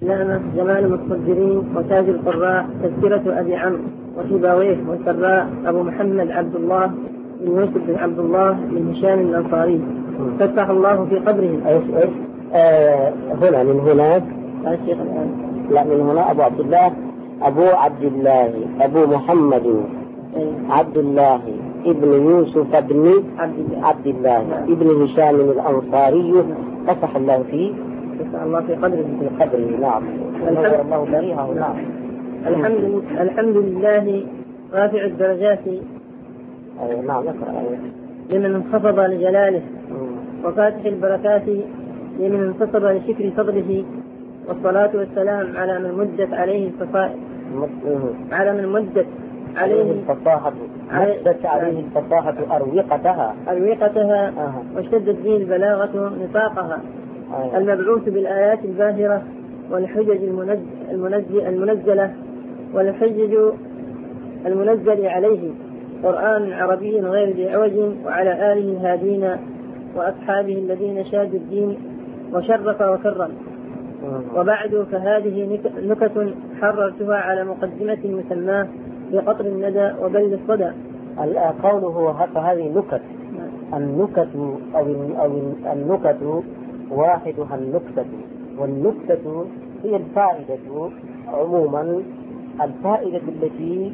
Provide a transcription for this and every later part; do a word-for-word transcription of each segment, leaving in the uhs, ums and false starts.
نعمة جمال المتصدرين وتاج القراء تذكرة أبي عمرو وسيبويه والسراء أبو محمد عبد الله بن يوسف بن عبد الله بن هشام الأنصاري فتح الله في قبره. ايش ايش آه هنا من هناك الشيخ الآن لا من هنا أبو عبد الله أبو عبد الله أبو محمد عبد الله ابن يوسف بن عبد الله, عبد الله ابن هشام الأنصاري فتح الله فيه فتح الله في قبره في قبره. نعم. نظر الله بريئه. نعم. الحمد الحمد لله رافع الدرجات. أيه. نعم نقرأ. لمن انخفض لجلاله وفاتح البركات لمن انتصب لشكر فضله، والصلاة والسلام على من مدت عليه الفصائح على من مدت عليه الفصاحة مدت عليه الفصاحة أروقتها أروقتها آه. واشتدت به البلاغة نطاقها آه. المبعوث بالآيات الباهرة والحجج المنزل المنزلة والحجج المنزل عليه قرآن عربي غير ذي عوج، وعلى آله الهادين وأصحابه الذين شادوا الدين وشرف وكرم. وبعد فهذه نكت حررتها على مقدمة مسماه بقطر الندى وبل الصدى. قوله فهذه نكت. النكت أو أو النكت واحدها النكتة، والنكتة هي الفائدة عموما، الفائدة التي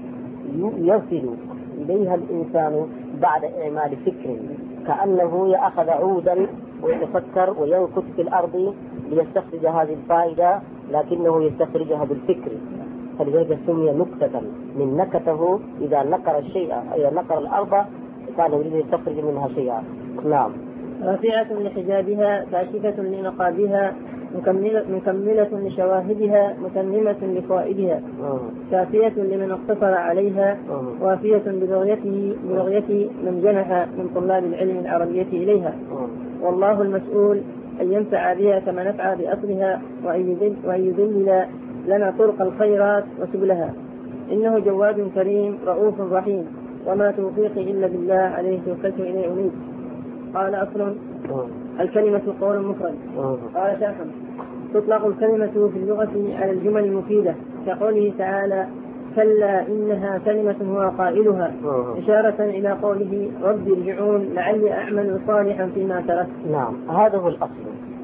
يصل إليها الإنسان بعد إعمال فكر، كأنه يأخذ عودا ويتفكر وينكت في الأرض ليستخرج هذه الفائدة، لكنه يستخرجها بالفكر، فلذلك سمي نكتة من نكته. إذا نقر الشيء أي نقر الأرض كان يريد يستخرج منها شيئا. نعم. رافعة لحجابها كاشفة لنقابها مكملة, مكملة لشواهدها متممة لفوائدها كافية لمن اقتصر عليها وافية ببغيته ببغية من جنح من طلاب العلم العربية إليها. والله المسؤول أن ينفع بها كما نفع بأصلها، وأن يذلل لنا طرق الخيرات وسبلها، إنه جواد كريم رؤوف رحيم، وما توفيقي إلا بالله عليه توكلت إليه أنيب. قال أصل الكلمة قول مفرد. قال شاحم تطلق الكلمة في اللغة على الجمل المفيدة كقوله تعالى كلا إنها كلمة هو قائلها، إشارة إلى قوله رب ارجعون لعلي أعمل صالحا فيما تركت. نعم. هذا هو الأصل.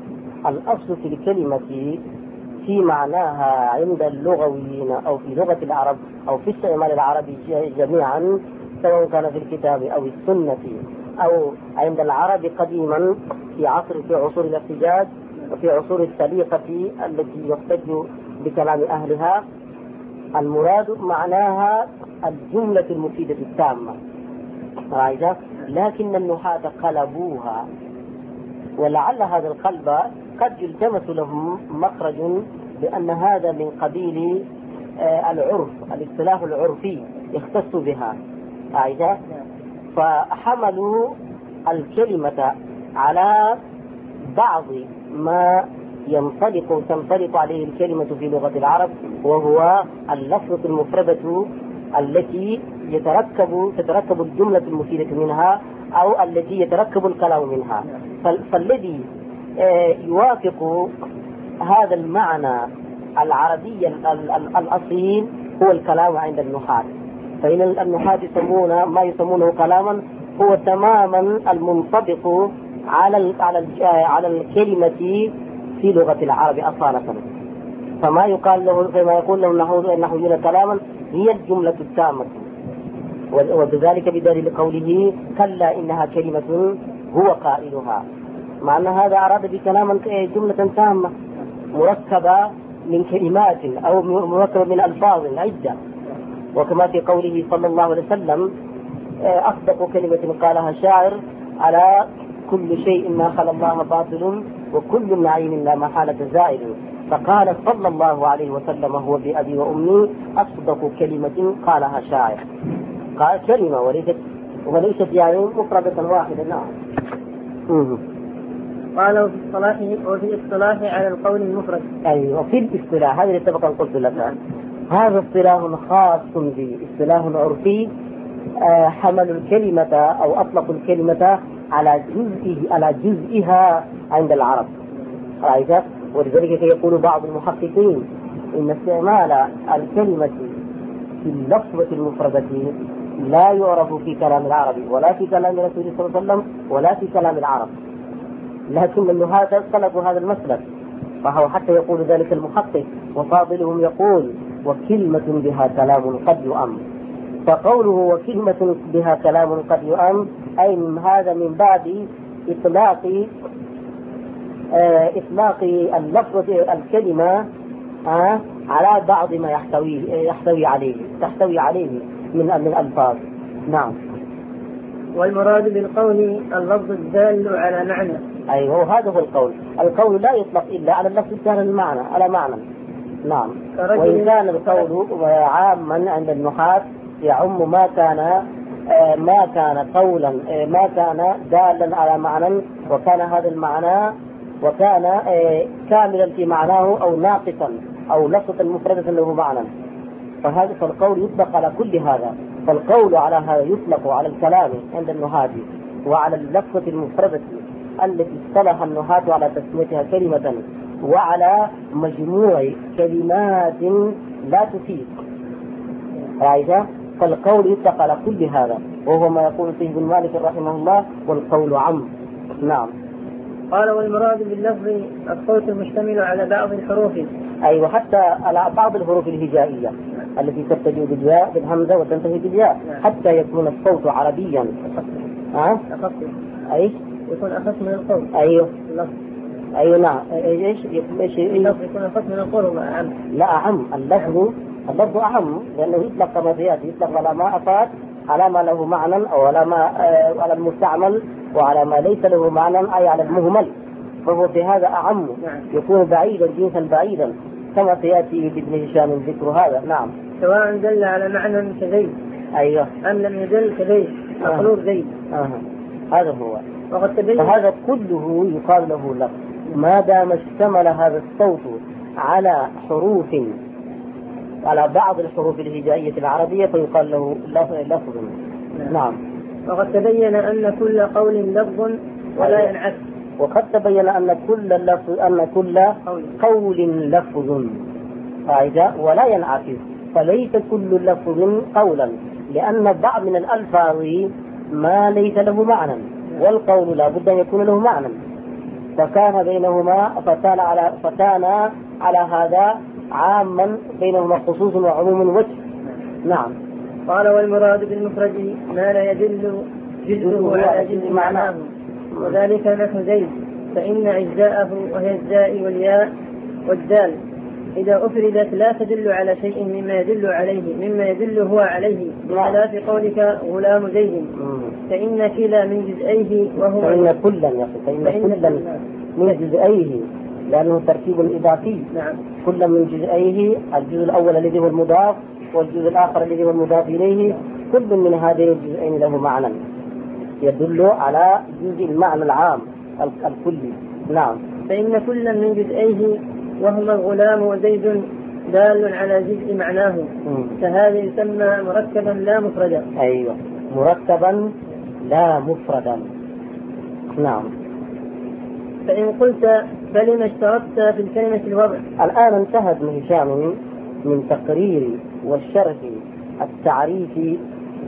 الأصل في الكلمة في معناها عند اللغويين أو في لغة العرب أو في استعمال العربي جميعا، سواء كان في الكتاب أو السنة أو عند العرب قديما في عصر في عصور الاحتجاج وفي عصور السليقة التي يحتج بكلام أهلها، المراد معناها الجملة المفيدة التامة، لكن النحاة قلبوها، ولعل هذا القلب قد يلتمس لهم مخرج بأن هذا من قبيل العرف، الاصطلاح العرفي يختص بها، فحملوا الكلمة على بعض ما ينطلق تنطلق عليه الكلمة في لغة العرب، وهو اللفظة المفردة التي يتركب تتركب الجملة المفيدة منها أو التي يتركب الكلام منها. فالذي يوافق هذا المعنى العربي الأصيل هو الكلام عند النحاة، فإن النحاة يسمون ما يسمونه كلاما هو تماما المنطبق على على على الكلمة في لغة العرب أصالة. فما يقال له فيما يقول له النحويون كلاما هي الجملة التامة، وبذلك بدليل قوله كلا إنها كلمة هو قائلها، مع أن هذا أراد بكلاما جملة تامة مركبة من كلمات أو مركبة من ألفاظ عدة، وكما في قوله صلى الله عليه وسلم أصدق كلمة قالها شاعر على كل شيء ما خلا الله باطل وكل نعيم لا محالة زائل، فقال صلى الله عليه وسلم هو بأبي وأمي أصدق كلمة قالها شاعر. قال كلمة وليست وليست يعني مفردة واحدة. نعم. قالوا في اصطلاحه وفي الاصطلاح على القول المفرد. أيوة في الاصطلاح هذا اللي سبق أن قلت لك، هذا اصطلاح خاص به، اصطلاح عرفي حملوا الكلمة أو أطلقوا الكلمة على جزئه على جزئها عند العرب، ولذلك يقول بعض المحققين إن استعمال الكلمة في اللفظة المفردة لا يعرف في كلام العربي ولا في كلام رسول الله صلى الله عليه وسلم ولا في كلام العرب، لكن النهاة سلكوا هذا المسلك، فهو حتى يقول ذلك المحقق وفاضلهم يقول وكلمة بها كلام قد يؤم. فقوله وكلمة بها كلام قد يؤم أي من هذا من باب إطلاق آه إطلاق اللفظة الكلمة آه على بعض ما يحتوي يحتوي عليه تحتوي عليه من من الألفاظ. نعم. والمراد بالقول اللفظ الدال على معنى. أيوه هذا هو القول. القول لا يطلق إلا على اللفظ الدال المعنى على معنى. نعم. وإن كان القول عاما عند النحاة يعم ما كان ما كان قولا ما كان دالا على معنى وكان هذا المعنى وكان كاملا في معناه أو ناقصا أو لفظة مفردة له معنى، فهذا فالقول يطلق على كل هذا. فالقول على هذا يطلق على الكلام عند النحاة وعلى اللفظة المفردة التي اصطلح النحاة على تسميتها كلمة وعلى مجموع كلمات لا تفيد. رأيت؟ فالقول يطلق على كل هذا، وهو ما يقول فيه ابن مالك رحمه الله والقول عم. نعم. قال والمراد باللفظ الصوت المشتمل على بعض الحروف. أيوة حتى على بعض الحروف الهجائية التي تبتدئ بالياء بالهمزة وتنتهي بالياء حتى يكون الصوت عربيا. ها؟ أخف. أيش؟ يكون أخف من القول. أيوه. اللفظ. أيوه نعم. إيش؟ إيش؟ اللفظ يكون أخف من القول أعم. لا أعم. اللفظ اللفظ أعم لأنه يطلق كما يأتي يطلق على ما أفاد على ما له معنى أو على ما آه على المستعمل وعلى ما ليس له معنى أي على المهمل، فهو في هذا أعم يكون بعيدا جنسا بعيدا كما سيأتي بابن هشام ذكر هذا. نعم. سواء دل على معنى كزيد أيوه أم لم يدل كزيد مخلوق زيد. آه. هذا هو. وقد تبين فهذا كله يقال له لفظ ما دام اشتمل هذا الصوت على حروف على بعض الحروف الهجائية العربية فيقال له لفظ. نعم. وقد تبين أن كل قول لفظ ولا ينعكس. وقد تبين أن كل لفظ أن كل قول لفظ ولا ينعكس، فليس كل لفظ قولا لأن بعض من الألفاظ ما ليس له معنى والقول لا بد أن يكون له معنى، فكان بينهما فكان على فكان على هذا عاما بينهما خصوص وعموم وجه. نعم. قال والمراد بالمفرد ما لا يدل جزءه على جزء معناه وذلك نحو زيد فإن أجزاءه وهي الزاء والياء والدال إذا أفردت لا تدل على شيء مما يدل عليه مما يدل هو عليه بخلاف قولك غلام زيد فإن كلا من جزئيه وهو فإن كلا فإن, فإن كلا من جزئيه لأنه تركيب إضافي. نعم. كل من جزئيه الجزء الأول الذي هو المضاف والجزء الآخر الذي هو المضاف إليه كل من هذين الجزئين له معنى يدل على جزء المعنى العام الكلي. نعم. فإن كل من جزئيه وهما الغلام وزيد دال على جزء معناه فهذا يسمى مركبا لا مفردا. أيوة مركبا لا مفردا. نعم. فإن قلت فلما اشترطت في الكلمة الوضع. الآن انتهت من هشام من تقرير والشرح التعريف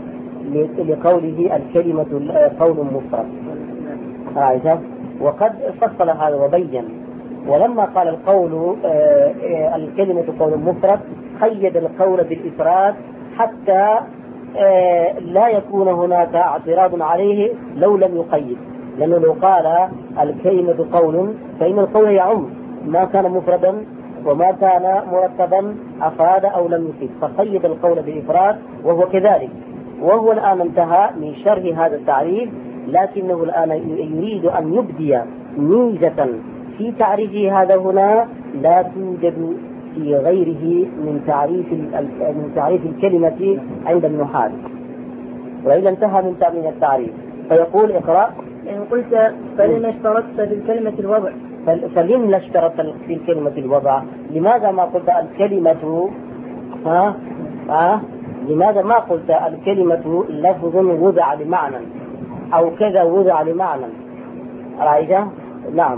لقوله الكلمة قول مفرد. عايزة وقد فصل هذا وبين، ولما قال القول آه الكلمة قول مفرد قيد القول بالإفراد حتى آه لا يكون هناك اعتراض عليه لو لم يقيد، لأنه لو قال الكلمة قول فإن القول يعم ما كان مفردا وما كان مرتبا أفاد أو لم يفيد، فقيد القول بالإفراد وهو كذلك. وهو الآن انتهى من شرح هذا التعريف، لكنه الآن يريد أن يبدي ميزة في تعريفه هذا هنا لا توجد في غيره من تعريف من تعريف الكلمة عند النحاة. وإذا انتهى من تأمين التعريف فيقول اقرأ. إن قلت فلما اشترطت في الكلمة الوضع. فلم اشترطت في الكلمة الوضع؟ لماذا ما قلت الكلمة ها ها لماذا ما قلت الكلمة لفظ وضع لمعنى أو كذا وضع لمعنى؟ رأيت؟ نعم.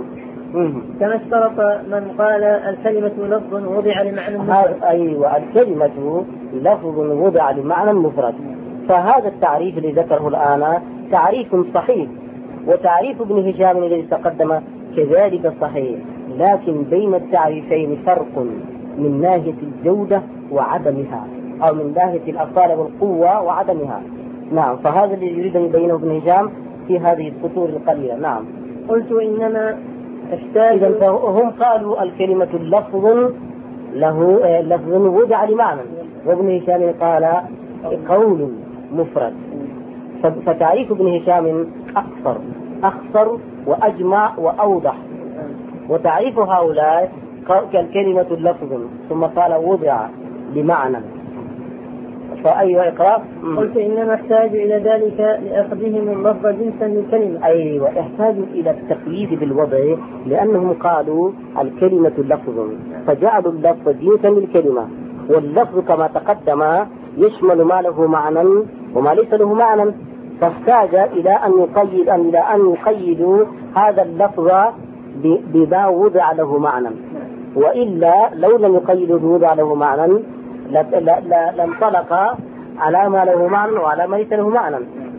كما اشترط من قال الكلمة لفظ وضع لمعنى مفرد. أيوة، الكلمة لفظ وضع لمعنى مفرد. فهذا التعريف الذي ذكره الآن تعريف صحيح، وتعريف ابن هشام الذي تقدم كذلك صحيح، لكن بين التعريفين فرق من ناحية الجودة وعدمها، أو من ناحية الأصالة والقوة وعدمها. نعم، فهذا الذي يريد أن يبينه ابن هشام في هذه السطور القليلة. نعم. قلت إنما احتاج. إذا هم قالوا الكلمة لفظ له لفظ وضع لمعنى، وابن هشام قال قول مفرد. فتعريف ابن هشام أقصر أقصر وأجمع وأوضح، وتعريف هؤلاء كالكلمة لفظ ثم قال وضع لمعنى. فأيوة إقرأ. قلت إنما احتاج إلى ذلك لأخذهم اللفظ جنسا للكلمة. أيوة، احتاجوا إلى التقييد بالوضع، لأنهم قالوا الكلمة لفظ فجعلوا اللفظ جنسا للكلمة، واللفظ كما تقدم يشمل ما له معنى وما ليس له معنى، فاحتاج إلى أن يقيد أن إلى أن يقيدوا هذا اللفظ بما وضع له معنى، وإلا لو لم يقيدوا بوضع له معنى لانطلق على ما له معنى وعلى ما ليس له معنى.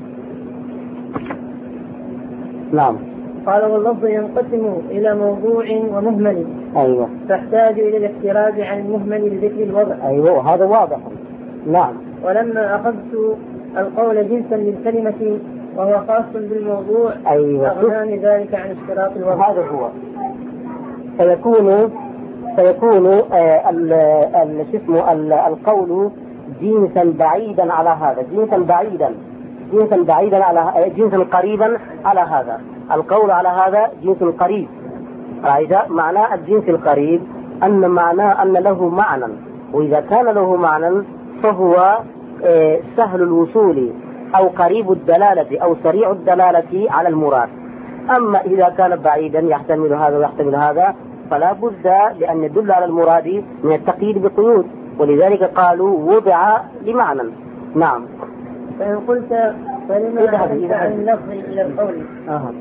نعم. قال واللفظ ينقسم إلى موضوع ومهمل. أيوة. فاحتاج إلى الاحتراز عن المهمل لذكر الوضع. أيوة، هذا واضح. نعم. ولما أخذت القول جنسا للكلمة وهو خاص بالموضوع، أيوة، أغناني ذلك عن اشتراط الوضع. هذا هو. فيكون فيكون اسمه القول جنسا بعيدا على هذا، جنسا بعيدا جنسا بعيدا على جنسا قريبا على هذا. القول على هذا جنس قريب. معنى الجنس القريب أن معناه أن له معنى، وإذا كان له معنى فهو سهل الوصول أو قريب الدلالة أو سريع الدلالة على المراد. أما إذا كان بعيدا يحتمل هذا ويحتمل هذا فلا بد لأن يدل على المراد من التقييد بقيود، ولذلك قالوا وضع لمعنى. نعم. فإن قلت فلما عدلت عن اللفظ إلى القول آه.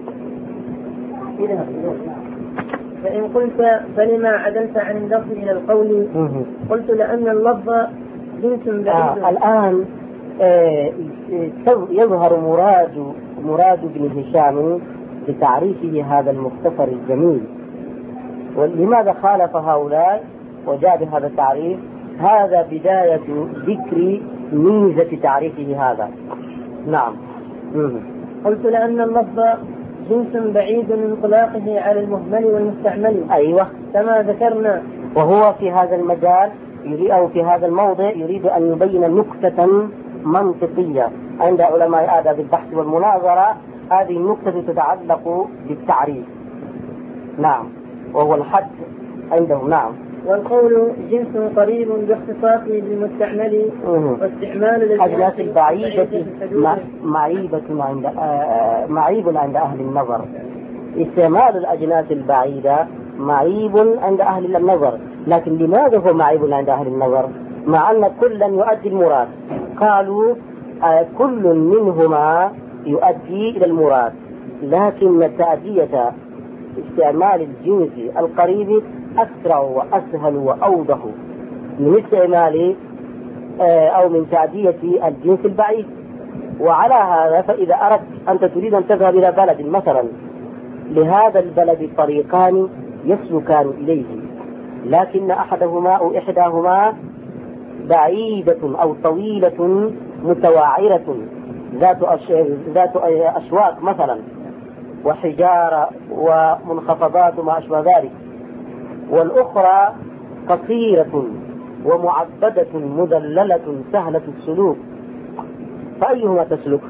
فإن قلت فلما عدلت عن اللفظ إلى القول قلت لأن اللفظ جنس بعيد. آه. الآن آه يظهر مراد مراد ابن هشام بتعريفه هذا المختصر الجميل. ولماذا خالف هؤلاء وجاء بهذا التعريف؟ هذا بداية ذكر ميزة تعريفه هذا. نعم. قلت لأن اللفظ جنس بعيد من انطلاقه على المهمل والمستعمل. أيوة، كما ذكرنا. وهو في هذا المجال يريد أو في هذا الموضع يريد أن يبين نكتة منطقية عند علماء آداب البحث والمناظرة. هذه النكتة تتعلق بالتعريف. نعم، وهو الحد عندهم. نعم. والقول جنس قريب باختصاصه بالمستعمل واستعمال الأجناس البعيدة معيبة عند آه معيب عند أهل النظر. استعمال الأجناس البعيدة معيب عند أهل النظر، لكن لماذا هو معيب عند أهل النظر مع أن كلا يؤدي المراد؟ قالوا آه كل منهما يؤدي إلى المراد، لكن تأدية استعمال الجنس القريب أسرع وأسهل وأوضح من استعمال أو من تأدية الجنس البعيد. وعلى هذا فإذا أردت أنت تريد أن تذهب إلى بلد مثلا، لهذا البلد طريقان يسلكان إليه، لكن أحدهما أو إحداهما بعيدة أو طويلة متواعرة ذات ذات أشواك مثلا وحجارة ومنخفضات وما أشبه ذلك، والأخرى قصيرة ومعبدة مدللة سهلة السلوك، فأيهما تسلك؟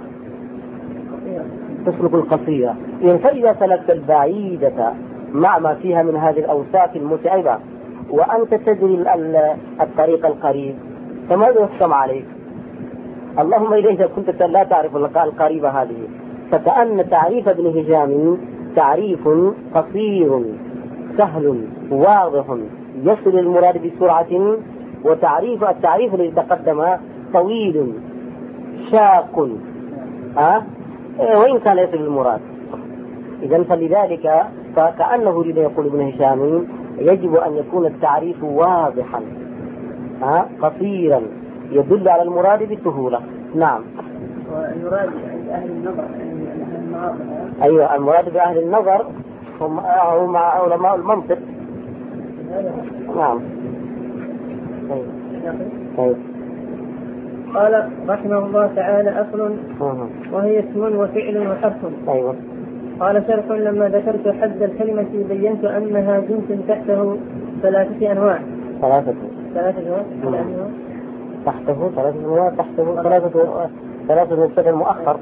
تسلك القصيرة. فإذا سلكت البعيدة مع ما فيها من هذه الأوصاف المتعبة وأنت تجري الطريق القريب فماذا يحكم عليك؟ اللهم إذا كنت لا تعرف القريبة هذه. فكأن تعريف ابن هشام تعريف قصير سهل واضح يصل المراد بسرعة، وتعريف التعريف الذي تقدم طويل شاق أه؟ وإن كان يصل المراد. إذن فلذلك فكأنه يريد يقول ابن هشام يجب أن يكون التعريف واضحا ها قصيرا يدل على المراد بسهولة. نعم. والمراد عند أهل النظر أيوة المراد بأهل النظر هم هم علماء المنطق. نعم. طيب. قال رحمه الله تعالى أصل وهي اسم وفعل وحرف. أيوة. قال شرح لما ذكرت حد الكلمة بينت أنها جنس تحته ثلاثة أنواع. ثلاثة. ثلاثة أنواع. تحته ثلاثة أنواع تحته ثلاثة ثلاثة مبتدأ مؤخر.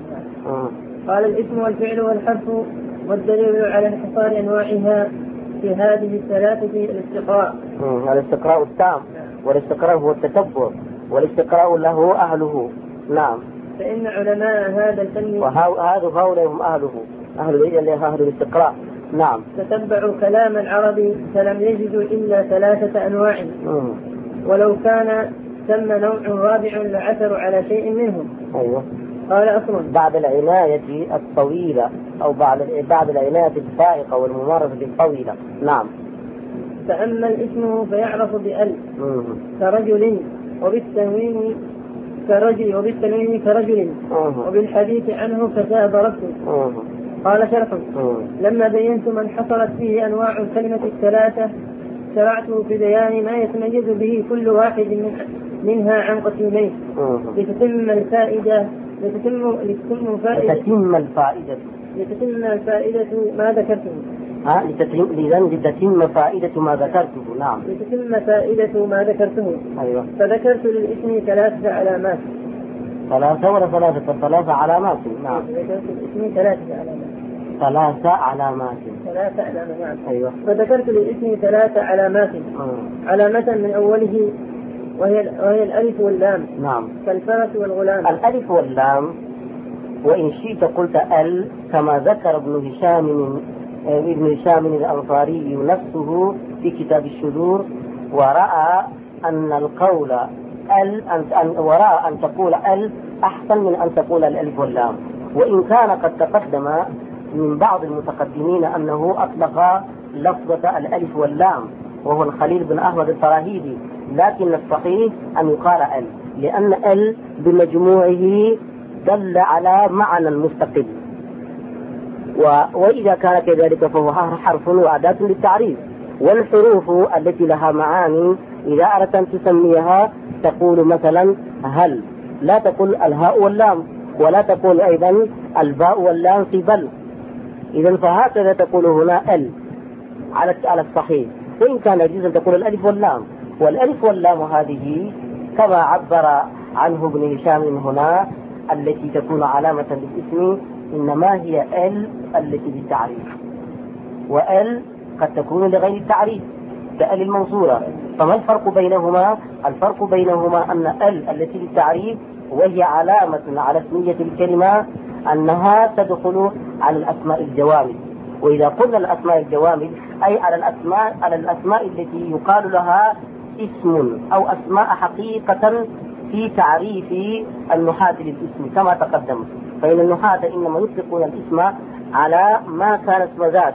قال الاسم والفعل والحرف والدليل على انحصار أنواعها في هذه الثلاثة الاستقراء. الاستقراء التام والاستقراء هو التتبع والاستقراء له أهله. نعم. فإن علماء هذا الفن وهذا هؤلاء هم أهله أهل العلم أهل الاستقراء. نعم. تتبعوا كلام العرب فلم يجدوا إلا ثلاثة أنواع. مم. ولو كان ثم نوع رابع لعثروا على شيء منهم. أيوة. قال أصلا بعد العناية الطويلة أو بعد بعد العناية الفائقة والممارسة الطويلة. نعم. فأما الاسم فيعرف بأل كرجل وبالتنوين كرجل وبالتنوين كرجل وبالحديث عنه كذا ضربته. قال شرح لما بينت من حصلت فيه أنواع الكلمة الثلاثة شرعته في بيان ما يتميز به كل واحد من منها عن قسمين لتتم الفائدة لتتم لتتم فائدة لتتم الفائدة لتتم الفائدة ما ذكرته. ها لتتم لتتم فائدة ما ذكرته. نعم. لتتم فائدة ما ذكرته. أيوة. فذكرت للاسم ثلاثة علامات. ثلاثة ولا ثلاثة ثلاثة علامات. نعم. ذكرت الاسم ثلاثة علامات. ثلاثة علامات. ثلاثة علامات. أيوة. فذكرت للاسم ثلاثة علامات. آه. علامة من أوله وهي وهي الألف واللام. نعم. كالفرس والغلام. الألف واللام وإن شئت قلت ال كما ذكر ابن هشام ابن هشام الأنصاري نفسه في كتاب الشذور ورأى أن القول ال أن ورأى أن تقول ال أحسن من أن تقول الألف واللام، وإن كان قد تقدم من بعض المتقدمين أنه أطلق لفظة الألف واللام وهو الخليل بن أحمد الفراهيدي، لكن الصحيح أن يقال ال لأن ال بمجموعه دل على معنى مستقل، وإذا كان كذلك فهو حرف وأداة للتعريف. والحروف التي لها معاني إذا أردت أن تسميها تقول مثلا هل، لا تقول الهاء واللام، ولا تقول أيضا الباء واللام في بل. إذا فهكذا تقول هنا ال على على الصحيح، وإن كان يجوز تقول الألف واللام. والألف واللام هذه كما عبر عنه ابن هشام هنا التي تكون علامة للاسم إنما هي ال التي للتعريف، وال قد تكون لغير التعريف كال الموصولة. فما الفرق بينهما؟ الفرق بينهما أن ال التي للتعريف وهي علامة على اسمية الكلمة أنها تدخل على الأسماء الجوامد، وإذا قلنا الأسماء الجوامد أي على الأسماء على الأسماء التي يقال لها اسم أو أسماء حقيقة في تعريف النحاة للاسم كما تقدم. فإن النحاة إنما يطلقون الاسم على ما كان اسم ذات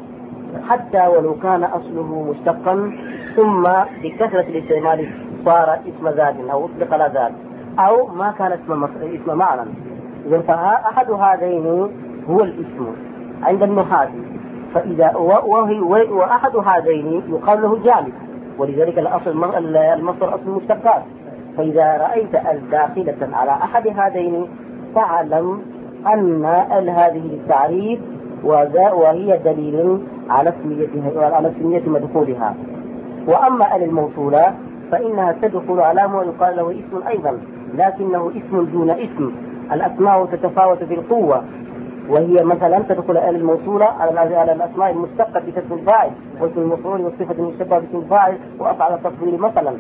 حتى ولو كان أصله مشتقا ثم بكثرة الاستعمال صار اسم ذات أو أطلق على ذات، أو ما كان اسم اسم معنى. إذا فأحد هذين هو الاسم عند النحاة، فإذا وهي وأحد هذين يقال له جامد، ولذلك الأصل المصدر أصل المشتقات. فإذا رأيت الداخلة على أحد هذين فاعلم أن ال هذه للتعريف وهي دليل على اسميتها على اسمية مدخولها. وأما ال الموصولة فإنها تدخل على ما يقال له اسم أيضا، لكنه اسم دون اسم. الأسماء تتفاوت في القوة، وهي مثلا تدخل ال الموصولة على الأسماء المشتقة باسم الفاعل واسم المفعول والصفة المشتقة باسم الفاعل وأفعل التفضيل مثلا.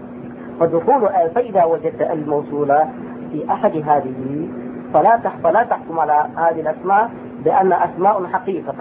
فدخول فإذا وجدت الموصولة في أحد هذه فلا فلا تحكم على هذه الأسماء بأن أسماء حقيقة،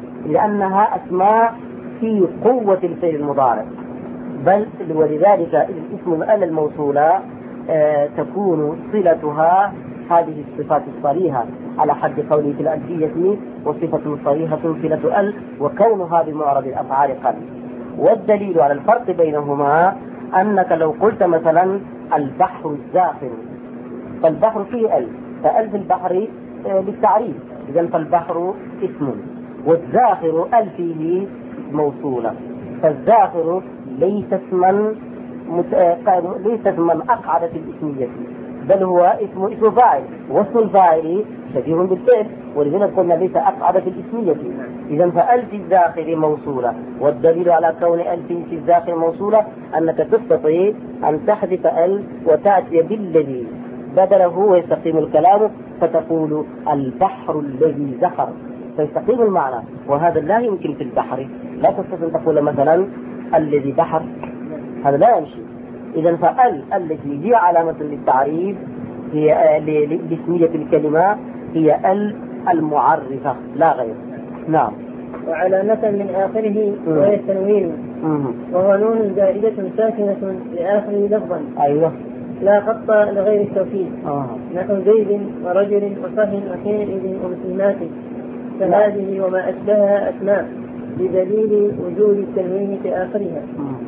لأنها أسماء في قوة الفعل المضارع، بل ولذلك الاسم ال الموصولة آه تكون صلتها هذه الصفات الصريحة على حد قوله في الألفية وصفة صريحة صلة ال، وكونها بمعرب الأفعال قل. والدليل على الفرق بينهما أنك لو قلت مثلا البحر الزاخر، فالبحر فيه ال، فال في البحر للتعريف، إذن فالبحر اسم، والزاخر ال فيه موصولة، فالزاخر ليس اسما مت... ليس اسما أقعد في الاسمية، بل هو اسم اسم فاعل، واسم الفاعل شبيه بالفعل، ولذلك قلنا ليس أقعد في الاسمية. إذن فال في الزاخر موصولة، والدليل على كون ال في الزاخر موصولة أنك تستطيع أن تحذف ال وتأتي بالذي بدله ويستقيم الكلام، فتقول البحر الذي زخر، فيستقيم المعنى، وهذا لا يمكن في البحر. لا تستطيع أن تقول مثلا الذي بحر، هذا لا يمشي. إذن فال التي هي علامة للتعريف هي لاسمية الكلمة هي ال المعرفة لا غير. نعم. وعلامة من آخره وهي التنوين، وهو نون زائدة ساكنة لآخره لفظا. أيوه. لا خط لغير التوكيد. آه. نحو زيد ورجل وصهر وحينئذ ومسلمات، فهذه وما أشبهها أسماء بدليل وجود التنوين في آخرها.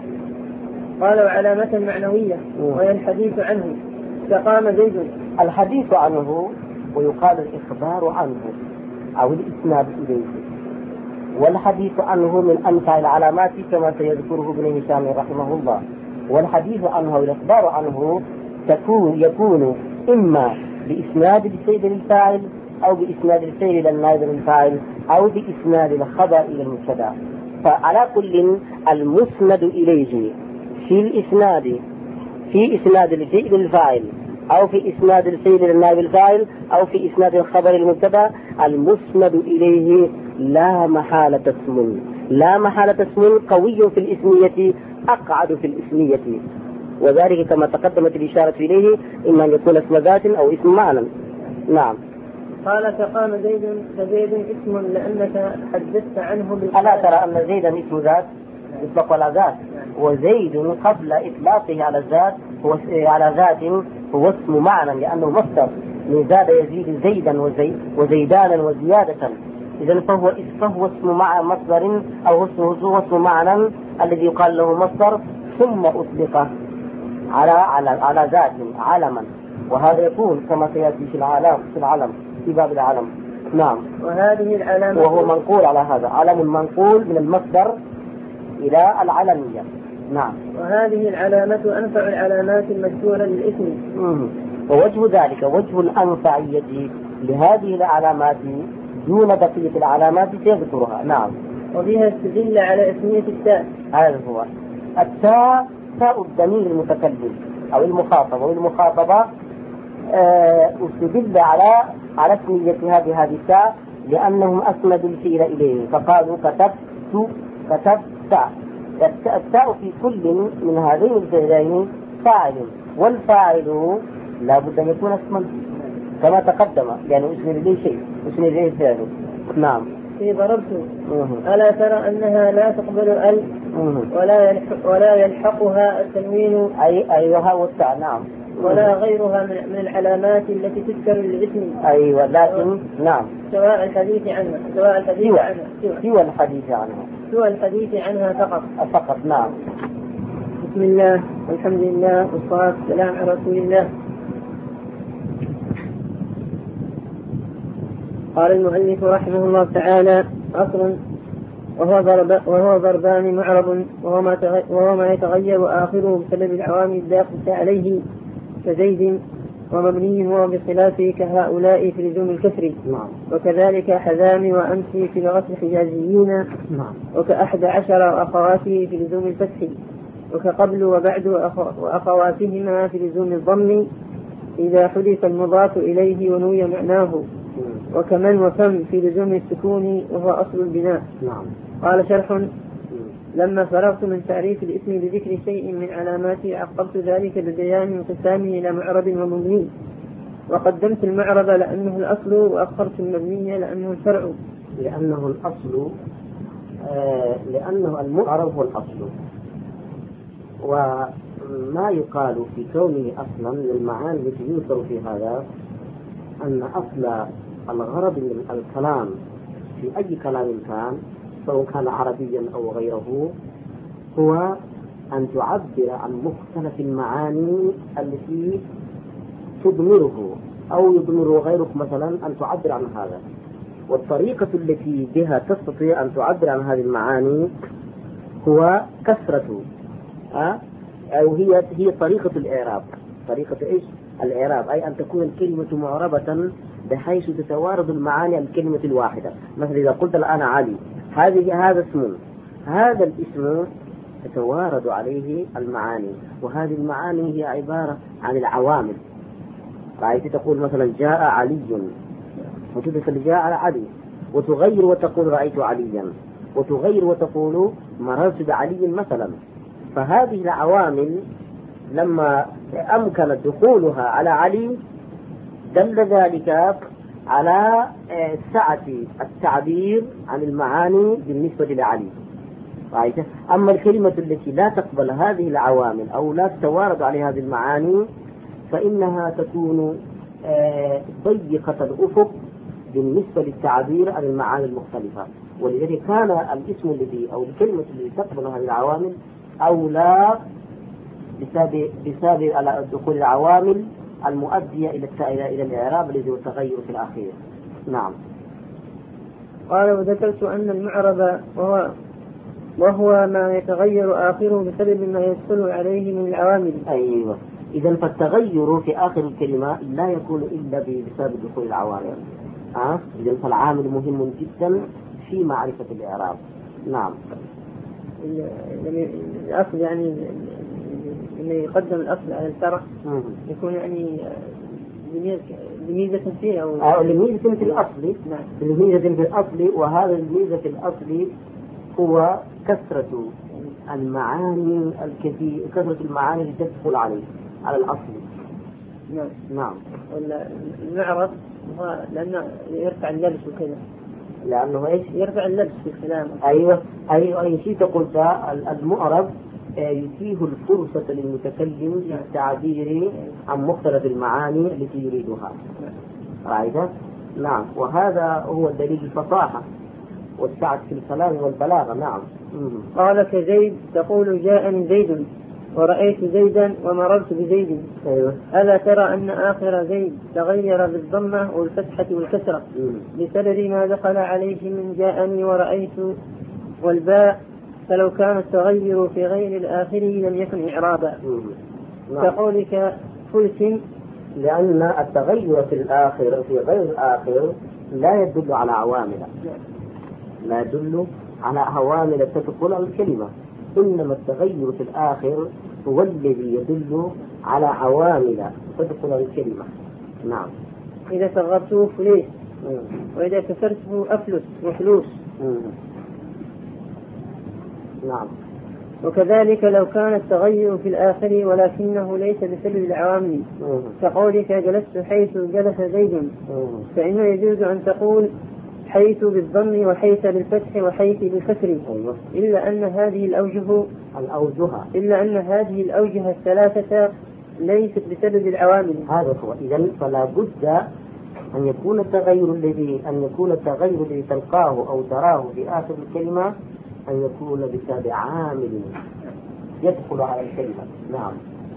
قالوا علامة معنوية وهي الحديث عنه، فقام زيد. الحديث عنه ويقال الإخبار عنه أو الإسناد إليه، والحديث عنه من أنفع العلامات كما سيذكره ابن هشام رحمه الله. والحديث عنه والإخبار عنه تكون يكون إما بإسناد الفعل للفاعل، أو بإسناد الفعل إلى النائب للفاعل، أو بإسناد الخبر إلى المبتدأ. فعلى كل المسند إليه في الإسناد في إسناد الفعل للفاعل، أو في إسناد الفعل للنائب الفاعل، أو في إسناد الخبر المبتدأ، المسند إليه لا محالة اسم، لا محالة اسم قوي في الإسمية أقعد في الإسمية، وذلك كما تقدمت الإشارة إليه إما أن يكون اسم ذات أو اسم معنى. نعم. قال فقام زيد، فزيد اسم لأنك حدثت عنه بالقرآن. ألا ترى أن زيدا اسم ذات يطلق على ذات، وزيد قبل إطلاقه على الذات هو على ذات هو اسم معنى، لأنه مصدر من زاد يزيد زيدا وزي وزيدانا وزيادة. إذن فهو فهو اسم مع مصدر أو اسمه اسم معنى الذي يقال له مصدر ثم أطلق على على على ذات علما، وهذا يكون كما سيأتي في العالم في العلم في باب العلم. نعم. وهذه العلامة وهو منقول على هذا، علم منقول من المصدر إلى العلمية. نعم. وهذه العلامة أنفع العلامات المذكورة للاسم. ووجه ذلك وجه الأنفعية لهذه العلامات دون بقية العلامات سيذكرها. نعم. وبها استدل على اسمية التاء. هذا هو التاء، تاء الضمير المتكلم أو المخاطب أو المخاطبة، استدل على على اسميتها بهذه التاء لأنهم أسندوا الفعل إليه، فقالوا كتبت كتبت. التاء في كل من هذين الفعلين فاعل، والفاعل لا بد أن يكون اسما كما تقدم، يعني اسند إليه شيء، اسند إليه فعل. نعم. في ضربت ألا ترى أنها لا تقبل ال ولا يلحق ولا يلحقها التنوين، أي أيها والتاء. نعم. ولا غيرها من, من العلامات التي تذكر للاسم. أيوة. لكن نعم سواء الحديث عنها سواء الحديث سوى. عنها سوى الحديث عنها سوى الحديث عنها فقط فقط. نعم. بسم الله والحمد لله والصلاة والسلام على رسول الله. قال المؤلف رحمه الله تعالى: أصل وهو ضرب وهو ضربان معرب، وهو ما, تغ... وهو ما يتغير آخره بسبب العوامل الداخلة عليه كزيد، ومبني هو بخلافه كهؤلاء في لزوم الكسر. نعم. وكذلك حذام وأمسي في لغة الحجازيين. نعم. وكأحد عشر وأخواته في لزوم الفتح، وكقبل وبعد وأخواتهما في لزوم الضم إذا حدث المضاف إليه ونوي معناه. وكمن وكم في لزوم السكون وهو أصل البناء. نعم. قال شرح: لما فرغت من تعريف الاسم بذكر شيء من علاماته عقبت ذلك ببيان انقسامه إلى معرب ومبني، وقدمت المعرب لأنه الأصل، وأخرت المبني لأنه الفرع. لأنه الأصل آه لأنه المعرب هو الأصل، وما يقال في كونه أصلا للمعاني التي يذكر في هذا أن أصل الغرض من الكلام في أي كلام كان سواء كان عربيا أو غيره هو أن تعبر عن مختلف المعاني التي تضمره أو يضمره غيرك، مثلا أن تعبر عن هذا. والطريقة التي بها تستطيع أن تعبر عن هذه المعاني هو كثرة أه؟ أو هي هي طريقة الإعراب. طريقة إيش؟ الإعراب، أي أن تكون الكلمة معربة بحيث تتوارد المعاني الكلمة الواحدة. مثلا إذا قلت الآن علي، هذه هذا اسم، هذا الاسم تتوارد عليه المعاني، وهذه المعاني هي عبارة عن العوامل. رأيت تقول مثلا جاء علي وتدخل جاء على علي، وتغير وتقول رأيت عليا، وتغير وتقول مررت بعلي مثلا. فهذه العوامل لما أمكن دخولها على علي دل ذلك على سعة التعبير عن المعاني بالنسبة لعلي. أما الكلمة التي لا تقبل هذه العوامل أو لا تتوارد عليها هذه المعاني فإنها تكون ضيقة الأفق بالنسبة للتعبير عن المعاني المختلفة. ولذلك كان الاسم الذي أو الكلمة التي تقبل هذه العوامل أولى بسبب بسبب دخول العوامل المؤدية إلى إلى الإعراب الذي هو التغير في الأخير. نعم. قال وذكرت أن المعرب وهو وهو ما يتغير آخره بسبب ما يدخل عليه من العوامل. أيوة. إذا فالتغير في آخر الكلمة لا يكون إلا بسبب دخول العوامل. أه؟ إذا فالعامل مهم جدا في معرفة الإعراب. نعم. الأصل يعني إنه يقدم الأصل على الفرع يكون يعني لميزة فيه أو أو لميزة في الأصل. نعم. لميزة في الأصل، وهذا الميزة في الأصل هو كثرة المعاني الكثير، كثرة المعاني التي تدخل عليه على الأصل. نعم. نعم. المعرض هو لأنه يرفع اللبس وكذا. لأنه إيش؟ يرفع اللبس في الكلام. أيوة أيوة أي شيء قلت. المعرب يتيه الفرصة للمتكلم للتعبير عن مختلف المعاني التي يريدها. رأيت؟ نعم. وهذا هو دليل الفصاحة والسعة في الكلام والبلاغة. نعم. قال كزيد تقول جاءني زيد ورأيت زيدا ومررت بزيد. أيوة. ألا ترى أن آخر زيد تغير بالضمة والفتحة والكسرة بسبب ما دخل عليه من جاءني ورأيت والباء، فلو كان التغير في غير الآخر لم يكن إعرابا. كقولك فلس، لأن التغير في الآخر في غير الآخر لا يدل على عوامل، لا يدل على عوامل تدخل على الكلمة، إنما التغير في الآخر هو الذي يدل على عوامل تدخل على الكلمة. نعم. إذا صغرته فليس، وإذا كسرته أفلس وفلوس. نعم. وكذلك لو كان التغير في الآخر ولكنه ليس بسبب العوامل، كقولك جلست حيث جلس زيد، فإنه يجوز أن تقول حيث بالضم وحيث بالفتح وحيث بالكسر. إلا أن هذه الأوجه الأوجه إلا أن هذه الأوجه الثلاثة ليست بسبب العوامل. هذا هو. إذن فلا بد أن يكون التغير الذي أن يكون التغير الذي تلقاه أو تراه في آخر الكلمة أن يكون بسبب عامل يدخل على الكلمة. نعم.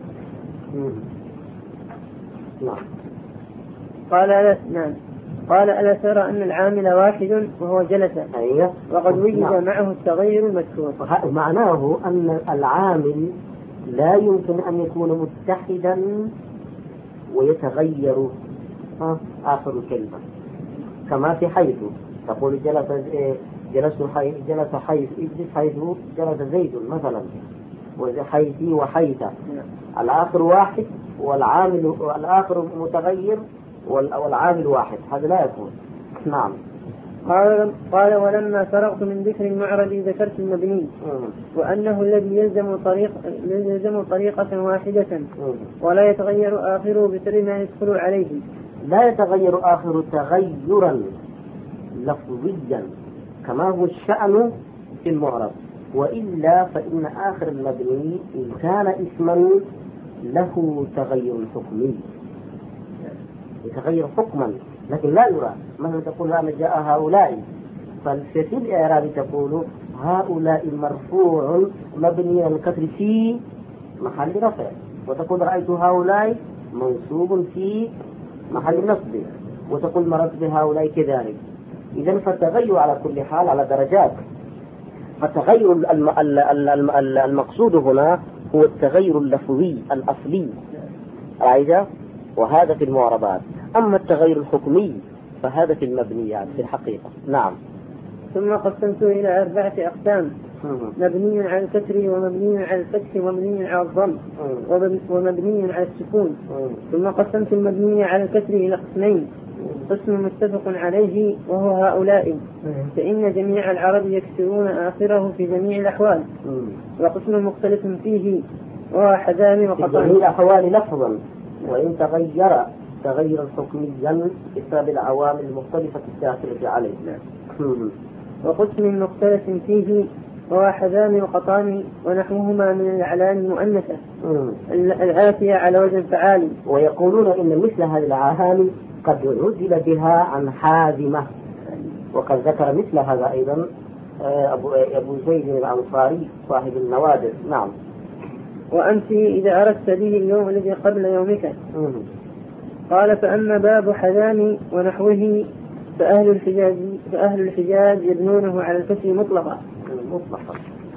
نعم. قال نعم. قال ألا ترى أن العامل واحد وهو جلس. أيوة. وقد وجد نعم. معه التغير المذكور. معناه أن العامل لا يمكن أن يكون متحدا ويتغير آخر الكلمة، كما في حيث تقول جلس جلس حيث جلس حيث حيث جلس زيد مثلا، وحيثي وحيث الآخر واحد والعامل والآخر متغير والعامل واحد، هذا لا يكون. نعم. قال, قال ولما فرغت من ذكر المعرب ذكرت المبني وأنه الذي يلزم طريق يلزم طريقة واحدة ولا يتغير آخره بسبب ما يدخل عليه. لا يتغير آخر تغيرا لفظيا كما هو الشأن في المعرب، وإلا فإن آخر المبني إن كان اسما له تغير حكمي، يتغير حكما لكن لا يرى. مثلا تقول أنا جاء هؤلاء فالفي الإعراب تقول هؤلاء مرفوع مبني على الكسر في محل رفع، وتقول رأيت هؤلاء منصوب في محل نصب، وتقول مررت بهؤلاء كذلك. إذن فالتغير على كل حال على درجات. فالتغير المقصود هنا هو التغير اللفظي الأصلي، رأيت؟ وهذا في المعربات. أما التغير الحكمي فهذا في المبنيات في الحقيقة. نعم. ثم قسمت إلى أربعة أقسام: مبني على الكسر، ومبني على الفتح، ومبني على الضم، ومبني على السكون. ثم قسمت المبني على الكسر إلى قسمين: قسم متفق عليه وهو هؤلاء، فإن جميع العرب يكسرون آخره في جميع الأحوال، وقسم مختلف فيه وهو حذان وقطعان. في جميع الأحوال لفظا، وإن تغير تغير حكميا بسبب العوامل المختلفة الداخلة عليه. وقسم مختلف فيه وهو حذان وقطان ونحوهما من الأعلام المؤنثة الآتية على وزن فعال. ويقولون إن مثل هذه العهان قد عزل بها عن حازمة، وقد ذكر مثل هذا أيضا أبو, أبو زيد الأنصاري صاحب النوادر. نعم. وأنت إذا أردت به اليوم الذي قبل يومك. قال: فأما باب حذان ونحوه فأهل الحجاز فأهل الحجاز يبنونه على الكسر مطلقا مطلقا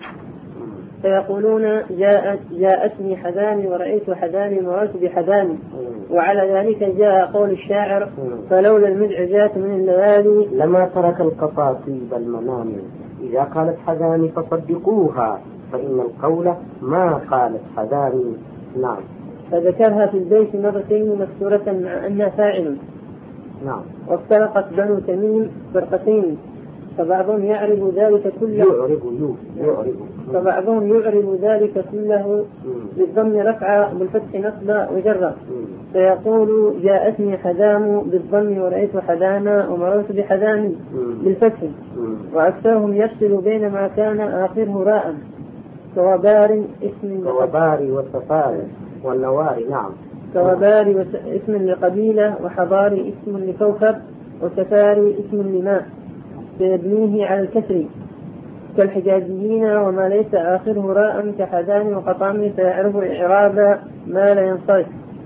فيقولون جاءت جاءتني حذاني ورأيت حذاني ومررت بحذاني. وعلى ذلك جاء قول الشاعر: فلولا المزعجات من الليالي لما ترك القطاطيب المنام، إذا قالت حذاني فصدقوها فإن القول ما قالت حذاني. نعم. فذكرها في البيت مرتين مكسورة مع أنها فاعل. نعم. وافترقت بنو تميم فرقتين، فبعضهم يعرب ذلك كله يعرب يعرب فبعضهم يعرب ذلك كله بالضم رفعا بالفتح نصبا وجرا، فيقول جاءتني حذام بالضم ورأيت حذانا ومررت بحذاني بالفتح. وأكثرهم يفصل بين ما كان آخره راء كوبار اسم كوبار والسفار والنوار. نعم. كوبار اسم لقبيلة، وحضاري اسم لكوكب، وسفاري اسم لماء، فيبنيه على الكسر كالحجازيين، وما ليس آخره راء كحذان وقطام فيعرف إعراب ما لا ينصرف.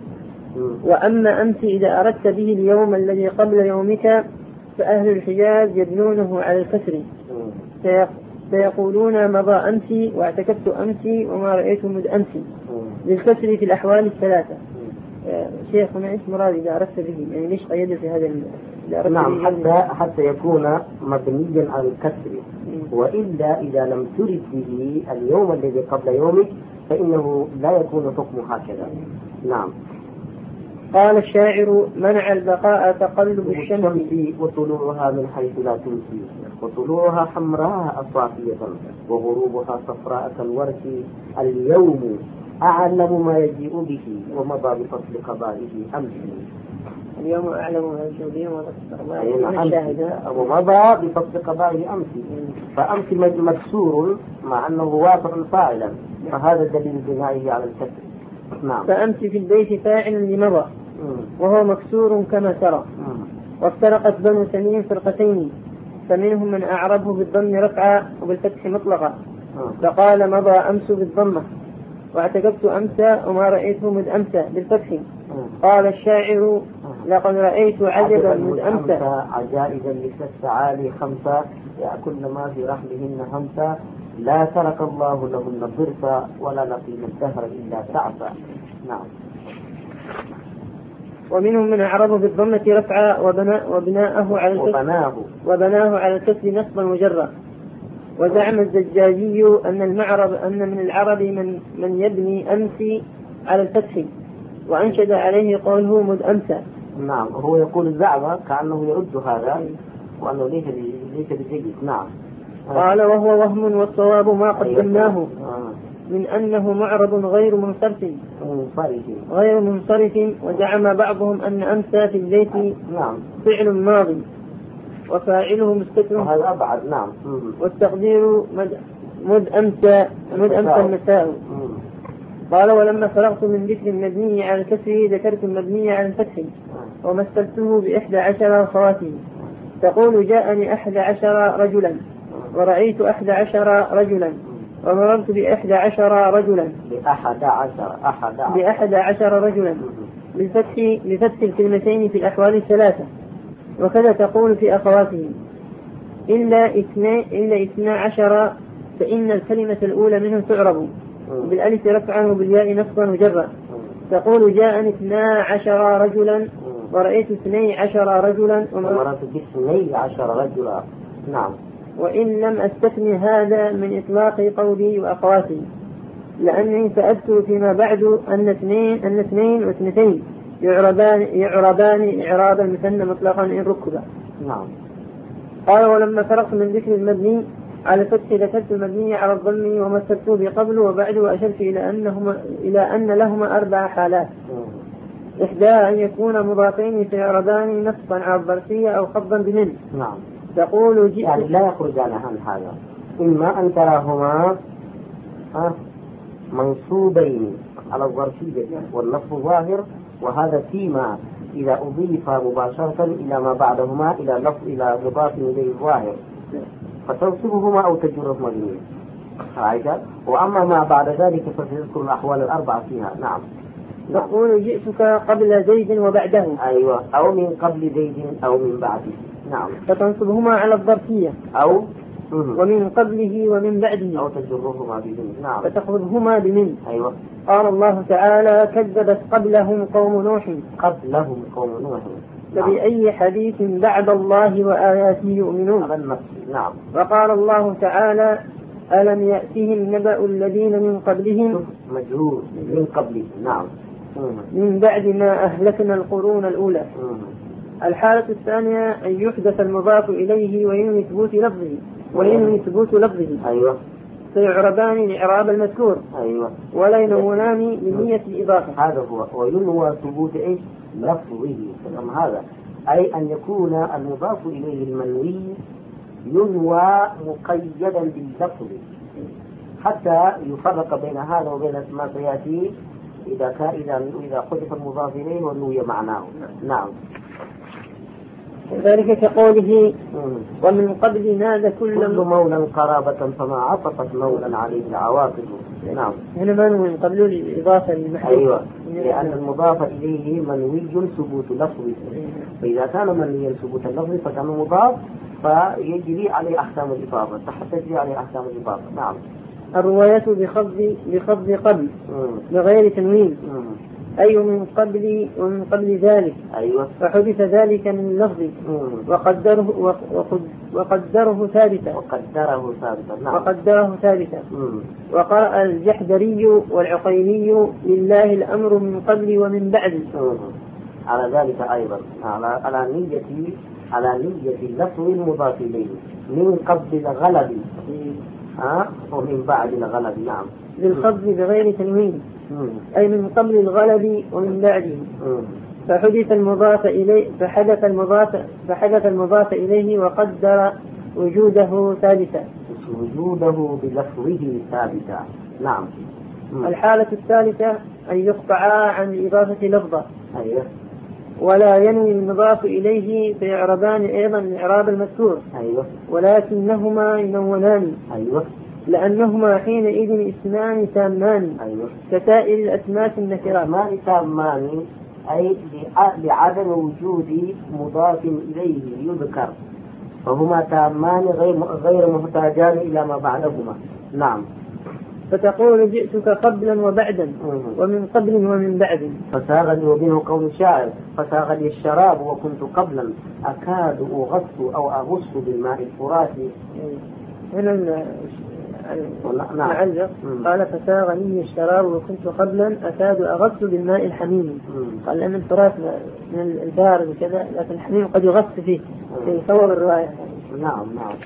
وأما أمس إذا أردت به اليوم الذي قبل يومك فأهل الحجاز يبنونه على الكسر، فيقولون مضى أمسي واعتكفت أمسي وما رأيت مذ أمسي للكسر في الأحوال الثلاثة. شيخنا إيش مراد إذا أردت به؟ يعني ليش قيد في هذا؟ نعم، حتى حتى يكون مبنيا على الكسر، وإلا إذا لم ترد به اليوم الذي قبل يومك فإنه لا يكون حكمه هكذا. نعم. قال الشاعر: منع البقاء تقلب الشمس وطلوعها من حيث لا تمسي، وطلوعها حمراء صافية وغروبها صفراء كالورق، اليوم أعلم ما يجيء به ومضى بفصل قضائه أمسي. اليوم أعلم ما يجيء به ومضى بفصل قضائه أمسي، فأمسي مكسور مع أنه واقع فاعلا، فهذا دليل بنائه على الكسر. نعم. فأمسي في البيت فاعل لمضى وهو مكسور كما ترى. وافترقت بنو تميم فرقتين، فمنهم من أعربه بالضم رفعا وبالفتح مطلقا، فقال مضى أمس بالضمة، واعتقدت أمسى وما رأيته مذ أمسى بالفتح. قال الشاعر: لقد رأيت عجبا مذ أمسى عجائبا للسعالي خمسة يأكل ما في رحلهن همسا، لا ترك الله لهن الضرسا ولا نقيم الدهر إلا تعفى. نعم. ومنهم من أعرضه بالضمة رفعا وبناء وبناءه على الكسر وبناه وبناه على الكسر نصبا وجرا. وزعم الزجاجي أن المعرب أن من العرب من من يبني أمسي على الفتح، وأنشد عليه قوله مذ أمسى. نعم، هو يقول الزعم كأنه يرد هذا وأنه ليس ليس بجيد. نعم. قال: وهو وهم والصواب ما قدمناه من أنه معرب غير منصرف غير منصرف. وزعم بعضهم أن أمسى في البيت نعم فعل ماضي وفاعله مستتر، وهذا أبعد. نعم. والتقدير مذ أمسى مذ أمسى المساء. قال: ولما فرغت من ذكر المبني على الكسر ذكرت المبني على الفتح ومثلته بإحدى عشر خواتم، تقول جاءني أحد عشر رجلا ورأيت أحد عشر رجلا ومررت بأحد عشر رجلا بأحد عشر أحد عشر بأحد عشر رجلا بالفتح بفتح الكلمتين في الأحوال الثلاثة. وكذا تقول في أخواتهم إلا اثنين إلا اثنا عشر فإن الكلمة الأولى منه تعرب بالألف رفعا وبالياء نصبا وجرا. تقول جاءني اثنا عشر رجلا ورأيت اثني عشر رجلا ومررت باثني عشر رجلا. نعم. وإن لم أستثني هذا من إطلاق قولي وأخواتي لأني سأذكر فيما بعد أن اثنين أن اثنين واثنتين يعربان يعربان إعراب المثنى مطلقا إن ركبا. نعم. قال ولما فرغت من ذكر المبني على الفتح ذكرت المبني على الضم ومثلته بقبل وبعد وأشرت إلى أنهما إلى أن لهما أربع حالات. إحدى أن يكون مضافين فيعربان نصبا على الظرفية أو خفضا بمن. نعم. تقول جئت يعني لا يخرجان عن هذا، إما أن تراهما منصوبين على الظرفية والنصب ظاهر، وهذا فيما إذا أضيف مباشرة إلى ما بعدهما إلى لفظ إلى مضاف إليه الظاهر فتنصبهما أو تجرهما به. هذا. وأما ما بعد ذلك فتذكر الأحوال الأربعة فيها. نعم. تقول جئتك قبل زيد وبعده. أيوة. أو من قبل زيد أو من بعده. نعم. فتنصبهما على الظرفية أو ومن قبله ومن بعده أو تجرهما بمن. نعم. فتخذهما بمن. أيوة. قال الله تعالى كذبت قبلهم قوم نوح. قبلهم قوم نوح. فبأي حديث بعد الله وآياته يؤمنون. نعم. وقال الله تعالى ألم يأتهم نبأ الذين من قبلهم مجرور من قبلهم. نعم. من بعد ما أهلكنا القرون الأولى. الحالة الثانية أن يحدث المضاف إليه وينوي ثبوت لفظه وينوي ثبوت لفظه. أيوة. فيعربان الإعراب المذكور. أيوة. ولا ينونان لنية الإضافة. هذا هو. وينوى ثبوت إيش؟ لفظه. فهم هذا أي أن يكون المضاف إليه المنوي ينوى مقيدا باللفظ حتى يفرق بين هذا وبين ما سيأتي إذا كان إذا إذا حذف المضاف إليه ونوي معناه. نعم. ذلك كقوله ومن قبل نادى كل, كل مولى قرابة فما عطفت مولا عليه العواقب. نعم. هنا منوي من قبل الإضافة للمحذوف. أيوة. لأن المضاف إليه منوي ثبوت لفظه، فإذا كان منويا ثبوت اللفظ فكان مضاف فيجري عليه أحكام الإضافة حتى تجري عليه أحكام الإضافة. نعم. الرواية بخفض بخفض قبل بغير تنوين أي من قبل ومن قبل ذلك. أيوة. فحدث ذلك من اللفظ وقدره وقدره ثابتا وقدره ثابتا. نعم. وقدره ثابتا. وقرأ الجحدري والعقيلي لله الأمر من قبل ومن بعد. على ذلك أيضا على على نية على نية اللفظ المضاف إليه من قبل الغلب ها ومن بعد الغلب. نعم. بالخفض بغير تنوين أي من قبل الغلب ومن بعده. فحدث المضاف إليه فحدث المضاف فحدث المضاف إليه وقدر وجوده ثابتا. وجوده بلفظه ثابتا. نعم. الحالة الثالثة أن يقطعا عن الإضافة لفظة. أيوة. ولا ينوي المضاف إليه فيعربان أيضا الإعراب المذكور. أيوة. ولكنهما ينونان. أيوة. لأنهما حينئذ اسمان تامان. أيوة. كسائر الأسماء النكرات. اسمان تامان أي لعدم وجود مضاف إليه يذكر، فهما تامان غير غير محتاجان إلى ما بعدهما. نعم. فتقول جئتك قبلا وبعدا ومن قبل ومن بعد. فساغ لي وبينه قول الشاعر فساغ لي الشراب وكنت قبلا أكاد أغص أو أغص بالماء الفراتي. هنا المعلق قال فساغ لي الشراب وكنت قبلا أكاد أغص بالماء الحميم. قال لأن الفرات من البارد وكذا لكن الحميم قد يغص فيه في صور الرواية. نعم. نعم.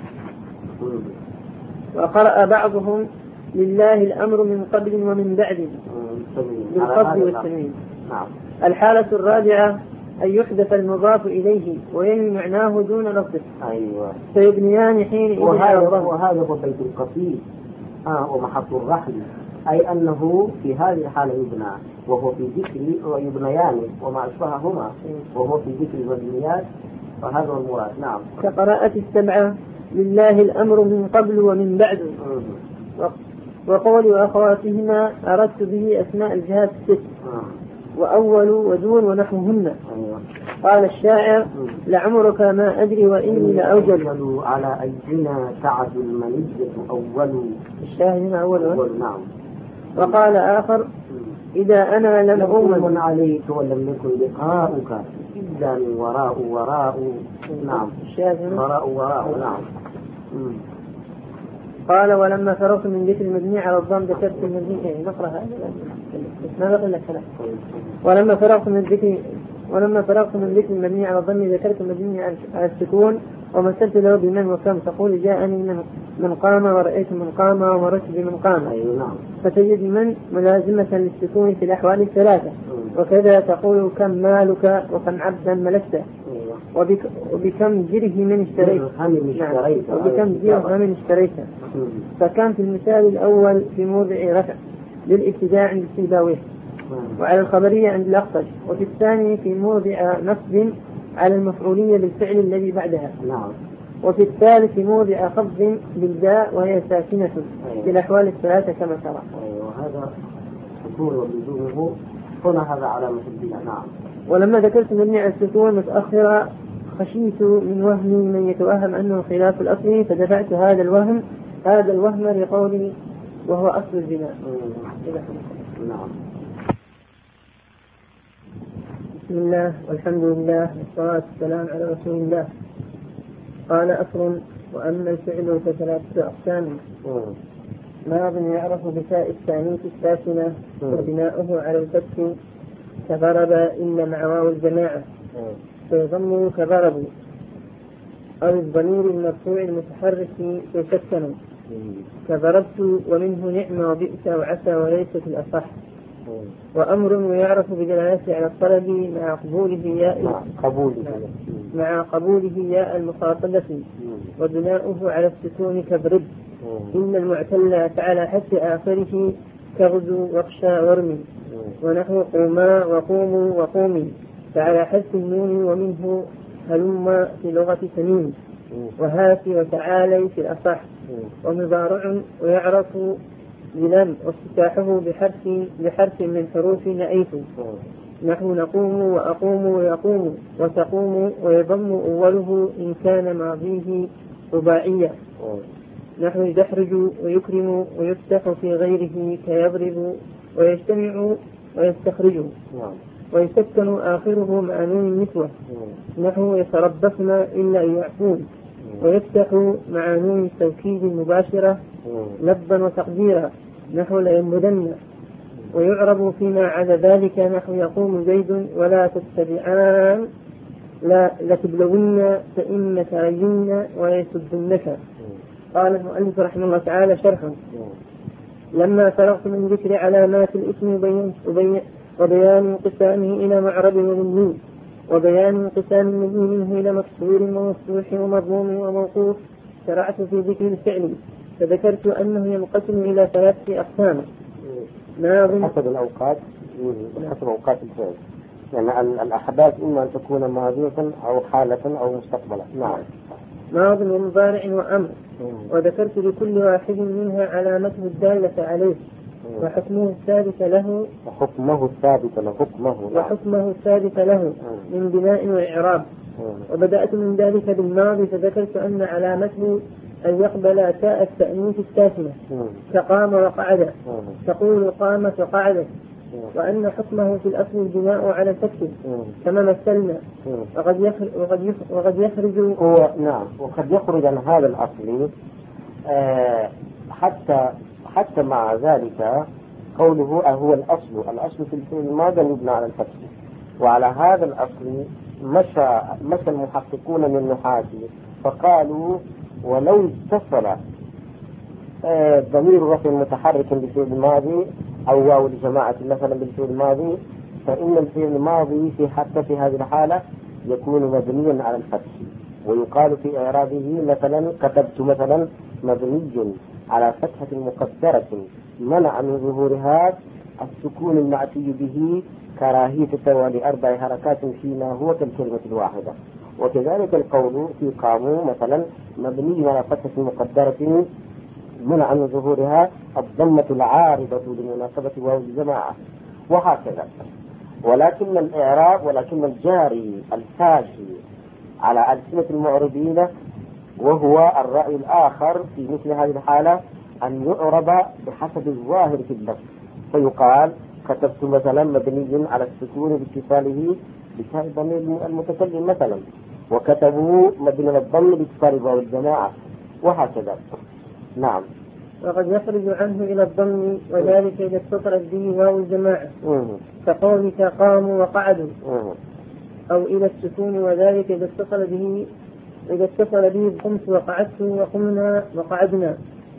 وقرأ بعضهم لله الأمر من قبل ومن بعد بالخفض والتنوين. نعم. الحالة الرابعة أن يحدث المضاف إليه وينوي معناه دون لفظه. أيوة. فيبنيان حين وهذا وهذا هو بيت القصيد آه ومحط الرحل، أي أنه في هذه الحالة يبنى وهو في ذكر ويبنيان وما أشبههما وهو في ذكر المبنيات وهذا هو المراد. نعم. كقراءة السبعة لله الأمر من قبل ومن بعد. وقول وأخواتهما أردت به أسماء الجهات الست وأول ودون ونحوهن. قال الشاعر لعمرك ما أدري وإني لأوجد على أيدينا تعد المنية أول. الشاهد أول, أول. نعم. وقال آخر إذا أنا لم أؤمن عليك ولم يكن لقاؤك إلا من وراء وراء. نعم. وراء وراء. نعم. قال ولما فرغت من ذكر المبني على الضم ذكرت المبني نقرأ هذا ما بقي لك كلام. ولما فرغت من ذكر ولما فرغت من ذكر المبني على الضم ذكرت المبني على السكون ومثلت له بمن وكم تقول جاءني من من قام ورأيت من قام ومرت بمن قام. فتجد من ملازمة للسكون في الأحوال الثلاثة. وكذا تقول كم مالك وكم عبدا ملكته وبك وبكم درهم اشتريت. وبكم درهم اشتريته. فكان في المثال الأول في موضع رفع للابتداء عند السيباويه وعلى الخبرية عند الأخطش، وفي الثاني في موضع نصب على المفعولية بالفعل الذي بعدها. نعم. وفي الثالث في موضع خفض بالداء وهي ساكنة. أيوة. في الأحوال الثلاثة كما ترى. أيوة. هذا سكون وبدونه هنا هذا علامة البناء. نعم. ولما ذكرت مبني على السكون متأخرة خشيت من وهم من يتوهم أنه خلاف الأصل فدفعت هذا الوهم هذا الوهم لقولي وهو أصل البناء. نعم. بسم الله والحمد لله والصلاة والسلام على رسول الله. قال أصل وأما الفعل فثلاثة أقسام. ماض يعرف بتاء التانيث الساكنة وبناؤه على الفتح كضرب إلا مع واو الجماعة فيضم كضرب أو الضمير المرفوع المتحرك يسكن كضربت ومنه نعمة وبئس وعسى وليست الأصح. وأمر يعرف بدلالته على الطلب مع قبوله ياء مع قبوله مع قبوله ياء المخاطبة وبناؤه على السكون كضرب إن المعتل فعلى حد آخره كغدو واخشى ورمي ونحو قوما وقوموا وقومي فعلى حد النون ومنه هلم في لغة تميم وهاتي وتعالي في الأصح. ومضارع ويعرف بلم وافتتاحه بحرف بحرف من حروف نأيت نحو نقوم وأقوم ويقوم وتقوم ويضم أوله إن كان ماضيه رباعية نحو يدحرج ويكرم ويفتح في غيره كيضرب ويجتمع ويستخرج ويسكن آخره مع نون النسوة نحو يتربصن إلا أن يعفون ويفتح مع نون التوكيد المباشرة لبا وتقديرا نحو ليمدن. ويعرب فيما عدا ذلك نحو يقوم زيد ولا تتبعان لا لتبلون فإن ترين ويسدنك. قال المؤلف رحمه الله تعالى شرحا لما فرغت من ذكر علامات الاسم وبين وبيان انقسامه إلى معرب ومبني وبيان انقسام المبني منه إلى مكسور ومفتوح ومضموم وموقوف شرعت في ذكر الفعل فذكرت أنه ينقسم إلى ثلاثة أقسام. حسب الأوقات حسب أوقات الفعل يعني الأحداث إما أن تكون ماضية أو حالة أو مستقبلا. نعم. ماض ومضارع وأمر وذكرت لكل واحد منها علامته الدالة عليه وحكمه الثابت له وحكمه الثابت له حكمه وحكمه الثابت له من بناء وإعراب. وبدأت من ذلك بالماضي فذكرت أن علامته أن يقبل تاء التأنيث الساكنة كقام وقعد تقول قام فقعد وأن حكمه في الأصل البناء على الفتح كما مثلنا وقد يخرج وقد وقد يخرج هو نعم وقد يخرج عن هذا الأصل آه حتى حتى مع ذلك قوله هو الأصل الأصل في الفعل الماضي يبنى على الفتح وعلى هذا الأصل مشى مشى المحققون من النحاة فقالوا ولو اتصل ضمير آه رفع متحرك بالفعل الماضي أو واو الجماعة مثلا بالفعل الماضي فإن الفعل الماضي في حتى في هذه الحالة يكون مبنيا على الفتح ويقال في إعرابه مثلا كتبت مثلا مبني على فتحة مقدرة منع من ظهورها السكون المعتي به كراهية توالي أربع حركات فيما هو كالكلمة الواحدة وكذلك القول في قاموا مثلا مبني على فتحة مقدرة منع من ظهورها الضمة العارضة لمناسبة واو الجماعة وهكذا. ولكن الإعراب ولكن الجاري الفاشي على ألسنة المعربين وهو الرأي الآخر في مثل هذه الحالة أن يعرب بحسب الظاهر في اللفظ، فيقال كتبت مثلا مبني على السكون باتصاله بتاء الضمير المتكلم مثلا، وكتبوا مبني على الضم باتصال واو الجماعة وهكذا. نعم. وقد يخرج عنه إلى الضم وذلك إذا اتصلت به واو الجماعة كقولك قاموا وقعدوا، أو إلى السكون وذلك إذا اتصل به إذا اتصل به قمت وقعدت وقمنا وقعدنا.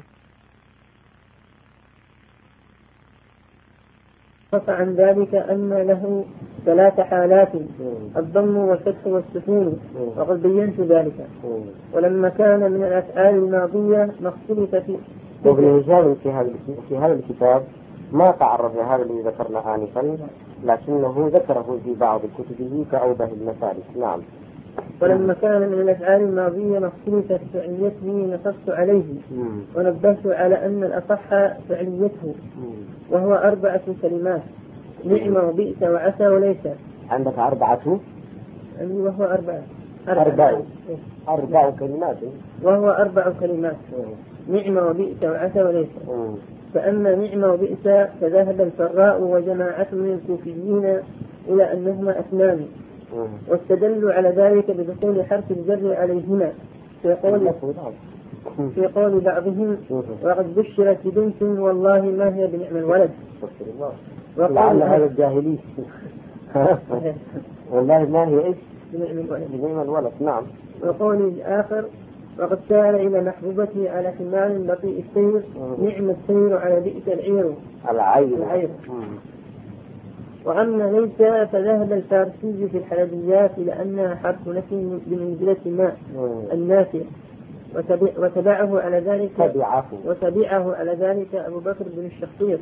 عن ذلك أن له ثلاث حالات الضم والفتح والسكون، وقد بينت ذلك. ولما كان من الأفعال الماضية ما اختلف فيه. ابن هشام في هذا في هذا الكتاب ما تعرض لهذا الذي ذكرنا آنفا، لكنه ذكره في بعض كتبه كأوضح المسالك. نعم. ولما كان من الأفعال الماضية ما اختلف فعليته نصصت عليه ونبهت على أن الأصح فعليته، وهو أربعة كلمات: نعم وبئس وعسى وليس. عندك أربعة؟ يعني وهو أربعة أربع أربع كلمات وهو أربع كلمات: نعم وبئس وعسى وليس. فأما نعم وبئس فذهب الفراء وجماعة من الكوفيين إلى أنهما أثنان، واستدلوا على ذلك بدخول حرف الجر عليهما في قول في قول بعضهم: وقد بشرت بنت والله ما هي بنعم الولد. لعل هذا الجاهلي والله ما هي إيش بنعم الولد. نعم. وقول الآخر: وقد سار إلى محبوبته على حمار بطيء السير، نعم السير على بئس العير العير, العير. وأما ليس فذهب الفارسي في الحلبيات إلى أنها حرف نفي بمنزلة ما النافع، وتبعه على ذلك تبعه وتبعه على ذلك أبو بكر بن الشخير.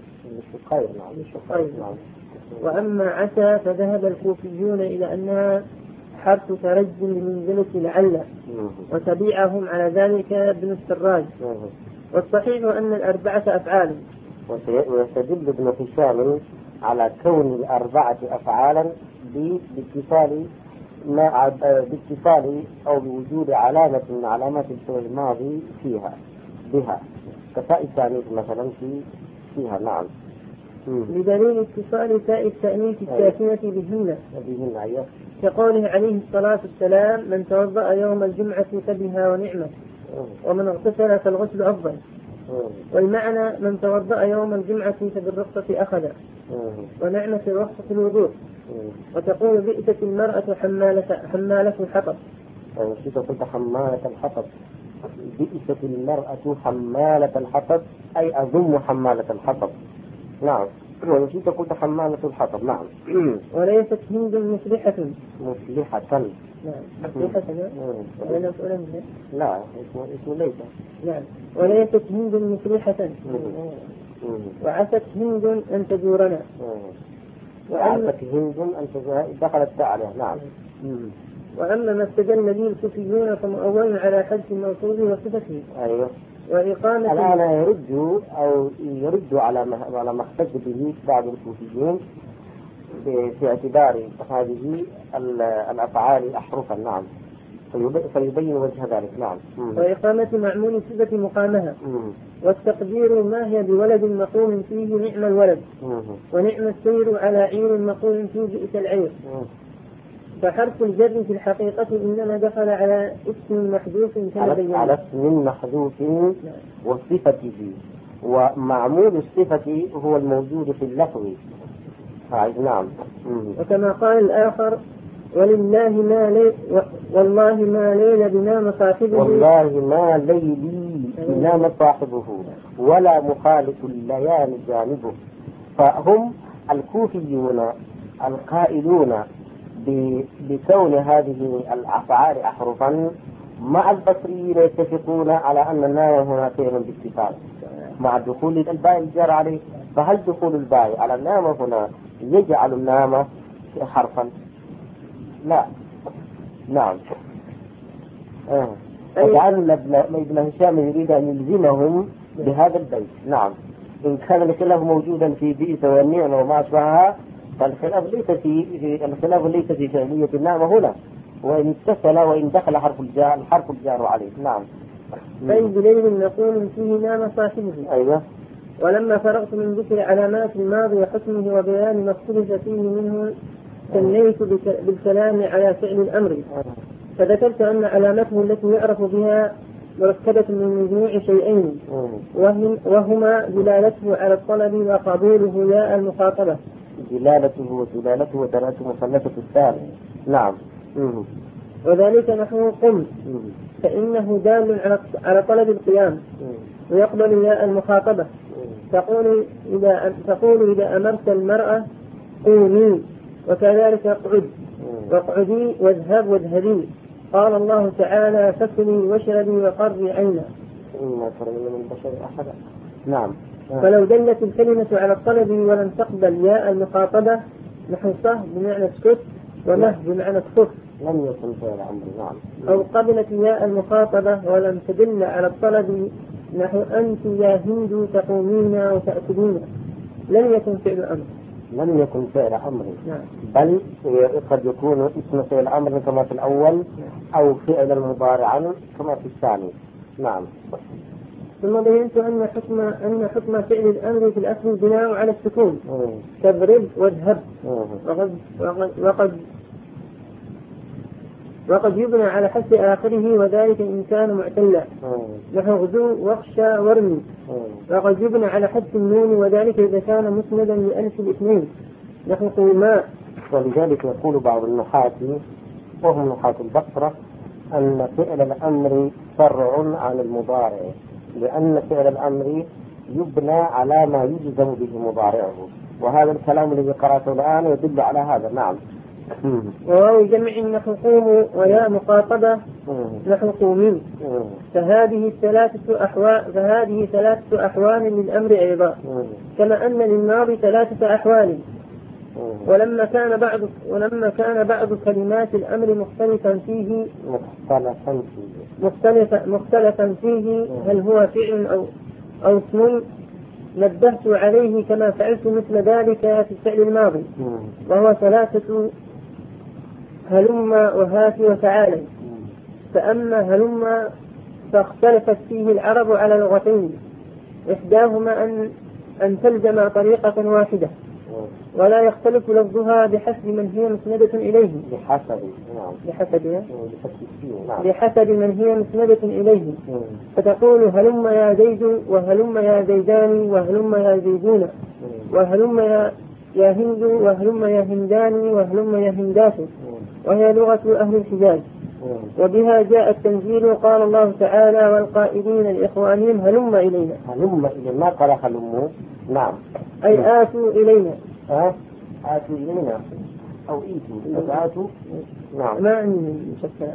وأما عسى فذهب الكوفيون إلى أنها حرف ترج بمنزلة لعل، وتبعهم على ذلك ابن السراج. والصحيح أن الأربعة أفعال. ويستدل ابن هشام على كون الأربعة أفعالا باتصال ما باتصال أو بوجود علامة من علامات الفعل الماضي فيها بها كتاء التأنيث مثلا في فيها. نعم. بدليل اتصال تاء التأنيث الساكنة بهن بهن أيوه. كقوله عليه الصلاة والسلام: من توضأ يوم الجمعة فبها ونعمة، ومن اغتسل فالغسل أفضل. والمعنى: من توضأ يوم الجمعة فبالرخصة أخذ، ونعمة الرخصة الوضوء. وتقول: بئست المرأة حمالة حمالة الحطب. نسيت قلت حمالة الحطب. بئست المرأة حمالة الحطب أي أضم حمالة الحطب. نعم. ونسيت قلت حمالة الحطب. نعم. وليست هند مصلحة. مصلحة. نعم. مصلحة. ولا نقول لا اسمه اسمه ليس. نعم. وليست هند مصلحة. وعست هند أن تزورنا. وعست هند أن تزورنا دخلت عليها. نعم. وأما ما استدل به الكوفيون فمؤول على حذف الموصول وصفته. أيوه. وإقامة الآن يرد أو يرد على ما على ما احتج به بعض الكوفيين في اعتبار هذه الأفعال أحرفا. نعم. فيبين وجه ذلك. نعم. وإقامة معمول صفة مقامها. مم. والتقدير: ما هي بولد مقوم فيه نعم الولد. مم. ونعم السير على عير مقوم فيه بئس العير. مم. فحرف الجر في الحقيقة إنما دخل على اسم محذوف كما بينا. على اسم محذوف وصفته، ومعمول الصفة هو الموجود في اللفظ. نعم. وكما قال الآخر: ولله ما لي والله ما ليل بنام صاحبه والله ما ليلي بنام صاحبه ولا مخالف الليالي جانبه. فهم الكوفيون القائلون بكون هذه الأفعال أحرفا مع البصريين يتفقون على أن الناء هنا فعل باتفاق مع دخول الباء الجار عليه. فهل دخول الباء على النام هنا يجعل النام حرفا؟ لا. نعم. آه. فجعل ابن هشام يريد أن يلزمهم بهذا البيت. نعم. إن كان الخلاف موجودا في بئس والنعمة وما أشبهها فالخلاف ليس في الخلاف ليس في فعلية النعمة هنا، وإن اتصل وإن دخل حرف الجار الحرف الجار عليه. نعم. أي بليل نقول فيه نام صاحبه. أيوة. ولما فرغت من ذكر علامات الماضي وحكمه وبيان ما اختلف فيه منه ثنيت بالكلام على فعل الأمر، فذكرت أن علامته التي يعرف بها مركبة من مجموع شيئين وهما دلالته على الطلب وقبوله ياء المخاطبة. دلالته ودلالته ودلالته مثلثة الثاني. نعم. مم. وذلك نحو قم فإنه دال على طلب القيام ويقبل ياء المخاطبة. تقول إذا تقول إذا أمرت المرأة قومي، وكذلك اقعد واقعدي واذهب واذهبي. قال الله تعالى فكلي واشربي وقري عينا. نعم. فلو دلت الكلمة على الطلب ولم تقبل ياء المخاطبة نحو صه بمعنى اسكت ومه بمعنى اسكت لم يكن فعل أمر. نعم. أو قبلت ياء المخاطبة ولم تدل على الطلب نحو أنت يا هند تقومين وتأكلين لم يكن فعل أمر. لم يكن فعل أمر. نعم. بل قد يكون اسم فعل أمر كما في الأول أو فعل المضارع كما في الثاني. نعم. ثم بينت أن حكم أن حكم فعل الأمر في الأصل بناء على السكون تضرب واذهب، وقد وقد وقد وقد يبنى على حذف آخره وذلك إن كان معتلا نحو غدو واخشى وارمي. وقد يبنى على حذف النون وذلك إذا كان مسندا لألف الاثنين نحو قوما. ولذلك يقول بعض النحاة وهم نحاة البصرة أن فعل الأمر فرع عن المضارع، لأن فعل الأمر يبنى على ما يجزم به مضارعه، وهذا الكلام الذي قرأته الآن يدل على هذا. نعم. وواو جمع نحو قوموا ويا مخاطبة نحو قومين. فهذه ثلاثة أحوال فهذه ثلاثة أحوال للأمر أيضا، كما أن للماضي ثلاثة أحوال. ولما كان بعض ولما كان بعض كلمات الأمر مختلفا فيه مختلفا فيه مختلفا مختلفا فيه هل هو فعل أو أو اسم نبهت عليه كما فعلت مثل ذلك في الفعل الماضي، وهو ثلاثة هلم وهات وتعالى. فأما هلم فاختلفت فيه العرب على لغتين، إحداهما أن أن تلزم طريقة واحدة ولا يختلف لفظها بحسب من هي مسندة إليه بحسب نعم بحسب نعم بحسب من هي مسندة إليه. فتقول هلم يا زيد وهلم يا زيدان وهلم يا زيدون وهلم يا يا هند وهلم يا هندان وهلم يا هندات، وهي لغة أهل الحجاز. وبها جاء التنزيل. قال الله تعالى والقائلين لإخوانهم هلم إلينا. هلم إلينا ما قال هلموا. نعم. أي آتوا إلينا. ها آتوا إلينا أو إيتوا آتوا. نعم. ما عندي مشكلة.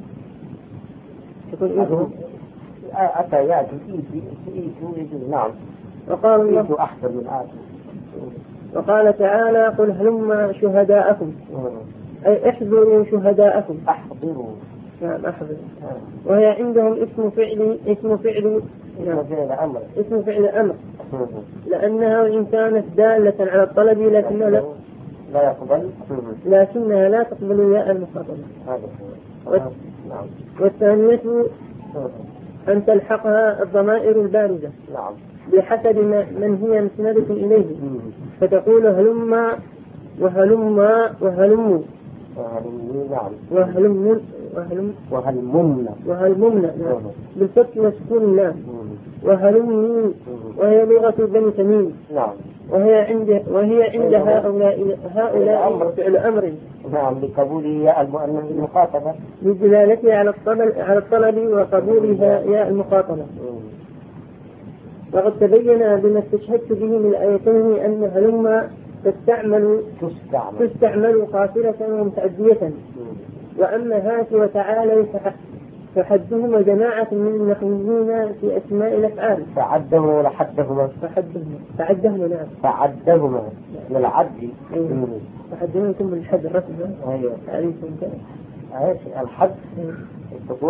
تقول إيتوا أتى يأتي إيتوا إيتوا إيتوا. نعم. وقال الله إيتوا أحسن من آتوا. وقال تعالى قل هلم شهداءكم أي احضروا شهداءكم. أحضروا. نعم أحضروا. وهي عندهم اسم فعل اسم فعل اسم فعل أمر اسم فعل أمر لأنها وإن كانت دالة على الطلب لكنها لا, لا يقبل لكنها لا تقبل ياء المخاطبة. هذا نعم. والثانية أن تلحقها الضمائر الباردة نعم بحسب من هي مسندة إليه. فتقول هلم وهلم وهلم نعم وهلم وهلم وهلمنا وهلمنا نعم بالفتح وسكون اللام. وهلمني وهي لغة بني تميم. نعم. وهي عند وهي عند هؤلاء هؤلاء فعل أمر. نعم لقبوله ياء المؤنث المخاطبة بدلالتها على الطلب على الطلب وقبولها ياء المخاطبة. وقد تبين بما استشهدت به من الآيتين أن هلم تستعمل تستعمل, تستعمل قاصرة ومتعدية. وأما هات وتعالى فحدهما جماعة من النحويين في أسماء الأفعال. فعدهما ولا حدهما؟ فحدهما فعدهما نعم فعدهما من العد. أيوه. فحدهما يكون بالحد الرسم. أيوه. عليكم كذا. ايش الحد؟ تقول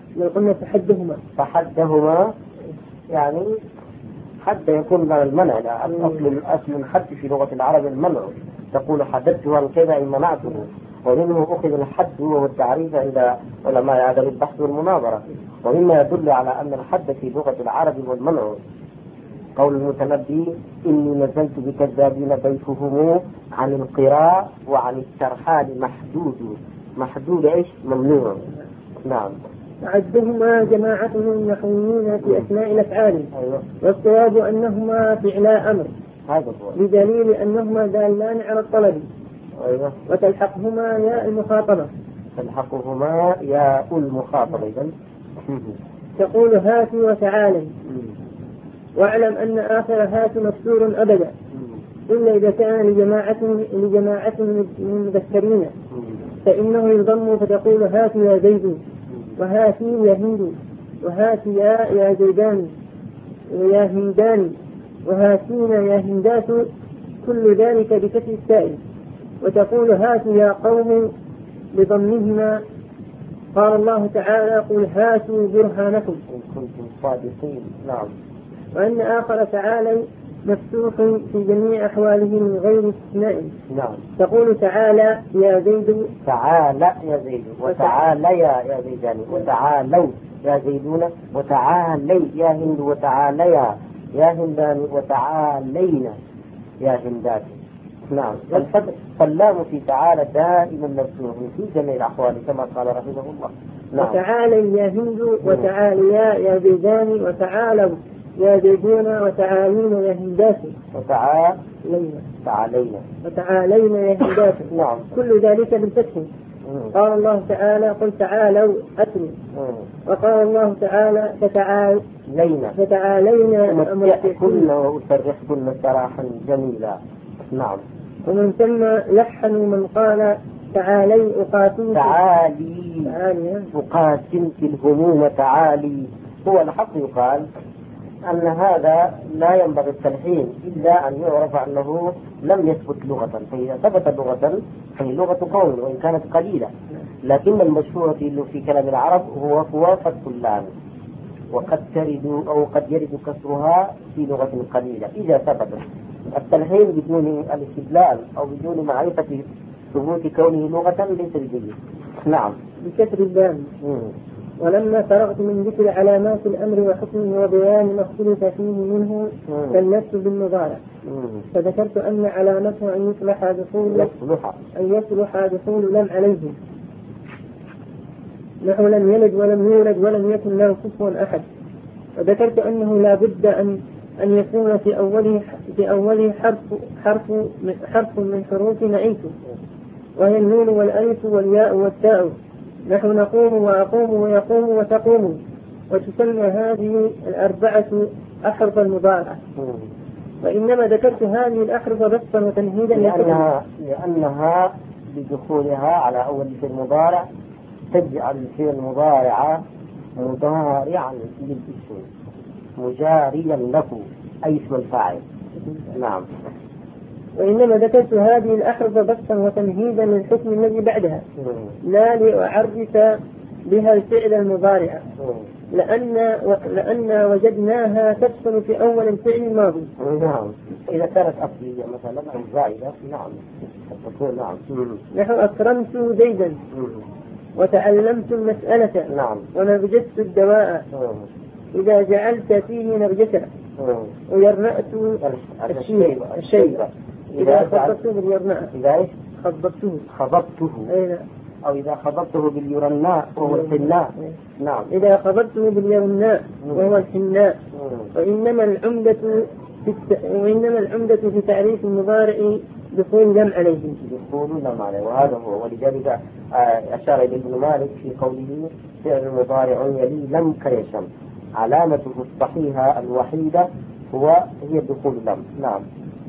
لو قلنا فحدهما فحدهما يعني حد يكون من المنع. الأصل الأصل الحد في لغة العرب المنع. تقول حددته عن كذا إن منعته، ومنه أخذ الحد وهو التعريف عند علماء أدب البحث والمناظرة. ومما يدل على أن الحد في لغة العرب هو المنع قول المتنبي إني نزلت بكذابين بيتهم عن القراء وعن الترحال محدود. محدود إيش؟ ممنوع. نعم. عدهما جماعتهم النحويين في أسماء الأفعال. أيوة. والصواب أنهما فعلا أمر، هذا هو بدليل أنهما دالان على الطلب. أيوة. وتلحقهما ياء المخاطبة. تلحقهما ياء المخاطبة. إذن تقول هات وتعالي. واعلم أن آخر هات مكسور أبدا إلا إذا كان لجماعة لجماعة من المذكرين فإنه يضم فتقول هات يا زيد وهاتي يا هند وهاتي يا يا زيدان ويا هندان وهاتين يا هندات كل ذلك بكسر السائل. وتقول هات يا قوم بضمهما. قال الله تعالى قل هاتوا برهانكم إن كنتم صادقين. نعم. وأن آخر تعالى مفتوح في جميع أحواله من غير استثناء. نعم. تقول تعالى يا زيد تعالى يا زيد وتعالى يا زيدان وتعالوا يا زيدون وتعالي يا هند وتعاليا يا هندان وتعالينا يا هندات. نعم. فاللام في تعالى دائما مفتوح في جميع الأحوال كما قال رحمه الله. نعم. وتعالي يا هند وتعاليا يا زيدان وتعالوا يا زيدون وتعالين يا هندات وتعالينا تعالينا وتعالينا يا هندات. نعم. كل ذلك بالفتح. قال الله تعالى قل تعالوا أتلوا. وقال الله تعالى فتعالينا فتعالينا أمتعكن وأسرحكن سراحا جميلا. نعم. ومن ثم لحنوا من قال تعالي أقاتل تعالي تعالي أقاتل الهموم تعالي. هو الحق يقال أن هذا لا ينبغي التلحين إلا أن يعرف أنه لم يثبت لغة، فإذا ثبت لغة فهي لغة قول وإن كانت قليلة، لكن المشهور في كلام العرب هو هو فتح اللام، وقد ترد أو قد يرد كسرها في لغة قليلة إذا ثبت. التلحين بدون الاستدلال أو بدون معرفة ثبوت كونه لغة ليس بجيد. نعم. بكسر اللام. ولما فرغت من ذكر علامات الأمر وحكمه وبيان ما اختلف فيه منه كلفت بالمضارع، فذكرت أن علامته أن يصلح دخول أن يصلح دخول لم عليه، نحو لم يلد ولم يولد ولم يكن له كفوا أحد. وذكرت أنه لا بد أن أن يكون في أوله في أوله حرف حرف حرف من حروف نعيته، وهي النون والألف والياء والتاء، نحن نقوم وأقوم ويقوم وتقوم. وتسمى هذه الأربعة أحرف المضارعة. وإنما ذكرت هذه الأحرف بسطا وتمهيدا لأنها, لأنها بدخولها على أول في المضارع تجعل الفعل المضارع مضارعا للاسم مجاريا له أي اسم الفاعل. نعم. وإنما ذكرت هذه الأحرف بسطا وتمهيدا للحكم الذي بعدها، لا لأعرف بها الفعل المضارع، لأن لأن وجدناها تدخل في أول الفعل الماضي. نعم. إذا كانت أصلية مثلا أو زائدة. نعم. نعم. نحو أكرمت زيدا وتعلمت المسألة. نعم. ونبجت الدواء. إذا جعلت فيه نرجسة. ويرنأت الشيء الشيء إذا خضبته باليرناء. إذا إيش؟ خضبته خضبته. أيوة. أو إذا خضبته باليرناء وهو الحناء. نعم. إذا خضبته باليرناء وهو الحناء. وإنما العمدة في الت... وإنما العمدة في تعريف المضارع دخول لم عليه. دخول لم عليه، وهذا هو. ولذلك أشار إلى ابن مالك في قوله فعل المضارع يلي لم كيشم علامته الصحيحة الوحيدة هو هي دخول لم. نعم.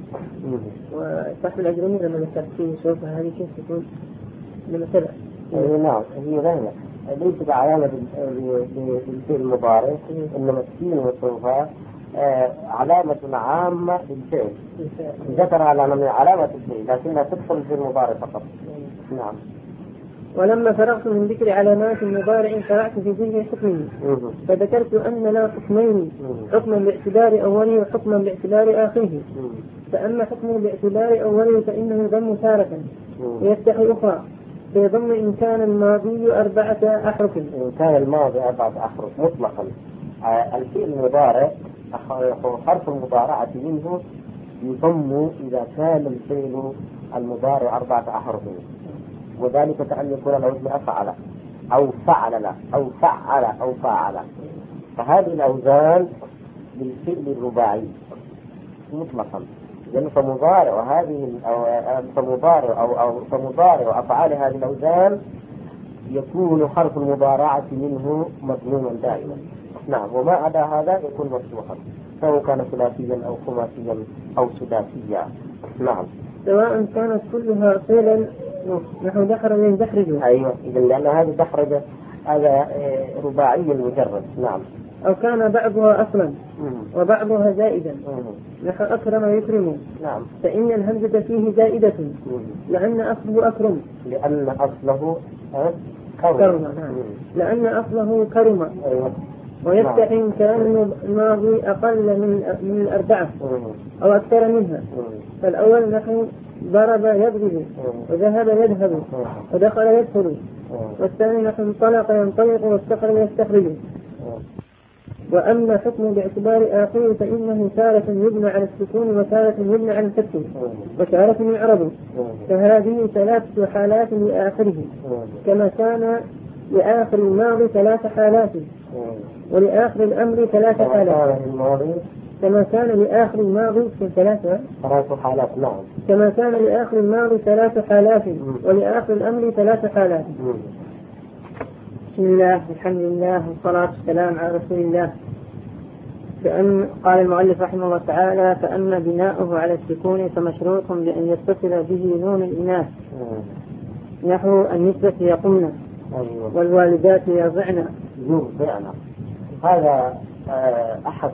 وصاحب الأجرمي لما ذكر فيه سوف هذه كيف تكون لما تبع. نعم. هي غير ليست علامة للفعل المضارع، إنما السين والصوفات علامة عامة للفعل ذكر على من علامة الفعل لكنها تدخل في المضارع فقط. نعم. ولما فرغت من ذكر علامات المضارع شرعت في ذكر حكمه، فذكرت أن لا حكمين، حكما باعتبار أوله وحكما باعتبار آخره. فأما حكمه باعتبار أوله فإنه يضم تارة ويفتح أخرى، فيضم إن كان الماضي أربعة أحرف. إن كان الماضي أربعة أحرف مطلقا. الفعل المضارع حرف المضارعة منه يضم إذا كان الفعل المضارع أربعة أحرف، وذلك كأن يكون على وزن أفعل أو فعل أو فعل أو فاعل. فهذه الأوزان للفعل الرباعي مطلقا، لأن فمضارع وهذه فمضارع أو أو فمضارع أفعال هذه الأوزان يكون حرف المضارعة منه مضموما دائما. نعم، وما عدا هذا يكون مفتوحا، سواء كان ثلاثيا أو خماسيا أو سداسيا. نعم، سواء كانت كلها فعلا نحو دحرج يدحرج. أيوة، إذا لأن هذه دحرج هذا رباعي مجرد. نعم، أو كان بعضها أصلا وبعضها زائدا نحو أكرم يكرم. نعم، فإن الهمزة فيه زائدة لأن أصله أكرم، لأن أصله كرم. كرم. نعم. لأن أصله كرم. أيوة. ويفتح إن كان الماضي أقل من من الأربعة أو أكثر منها. فالأول نحو ضرب يضرب وذهب يذهب ودخل يدخل، والثاني نحو انطلق ينطلق واستخرج يستخرج. وأما حكم باعتبار آخره فإنه تارة يبنى على السكون وتارة يبنى على الفتح وتارة يعرب. فهذه ثلاثة حالات لآخره، كما كان لآخر الماضي ثلاث حالات ولآخر الأمر ثلاث حالات. كما كان لآخر الماضي ثلاثة ثلاث حالات. نعم، كما كان لآخر الماضي ثلاث حالات ولآخر الأمر ثلاث حالات. بسم الله الحمد لله والصلاة والسلام على رسول الله. فأن قال المؤلف رحمه الله تعالى: فأما بناؤه على السكون فمشروط بأن يتصل به نون الإناث نحو النسبة يقمن والوالدات يرضعن. يرضعن هذا أحد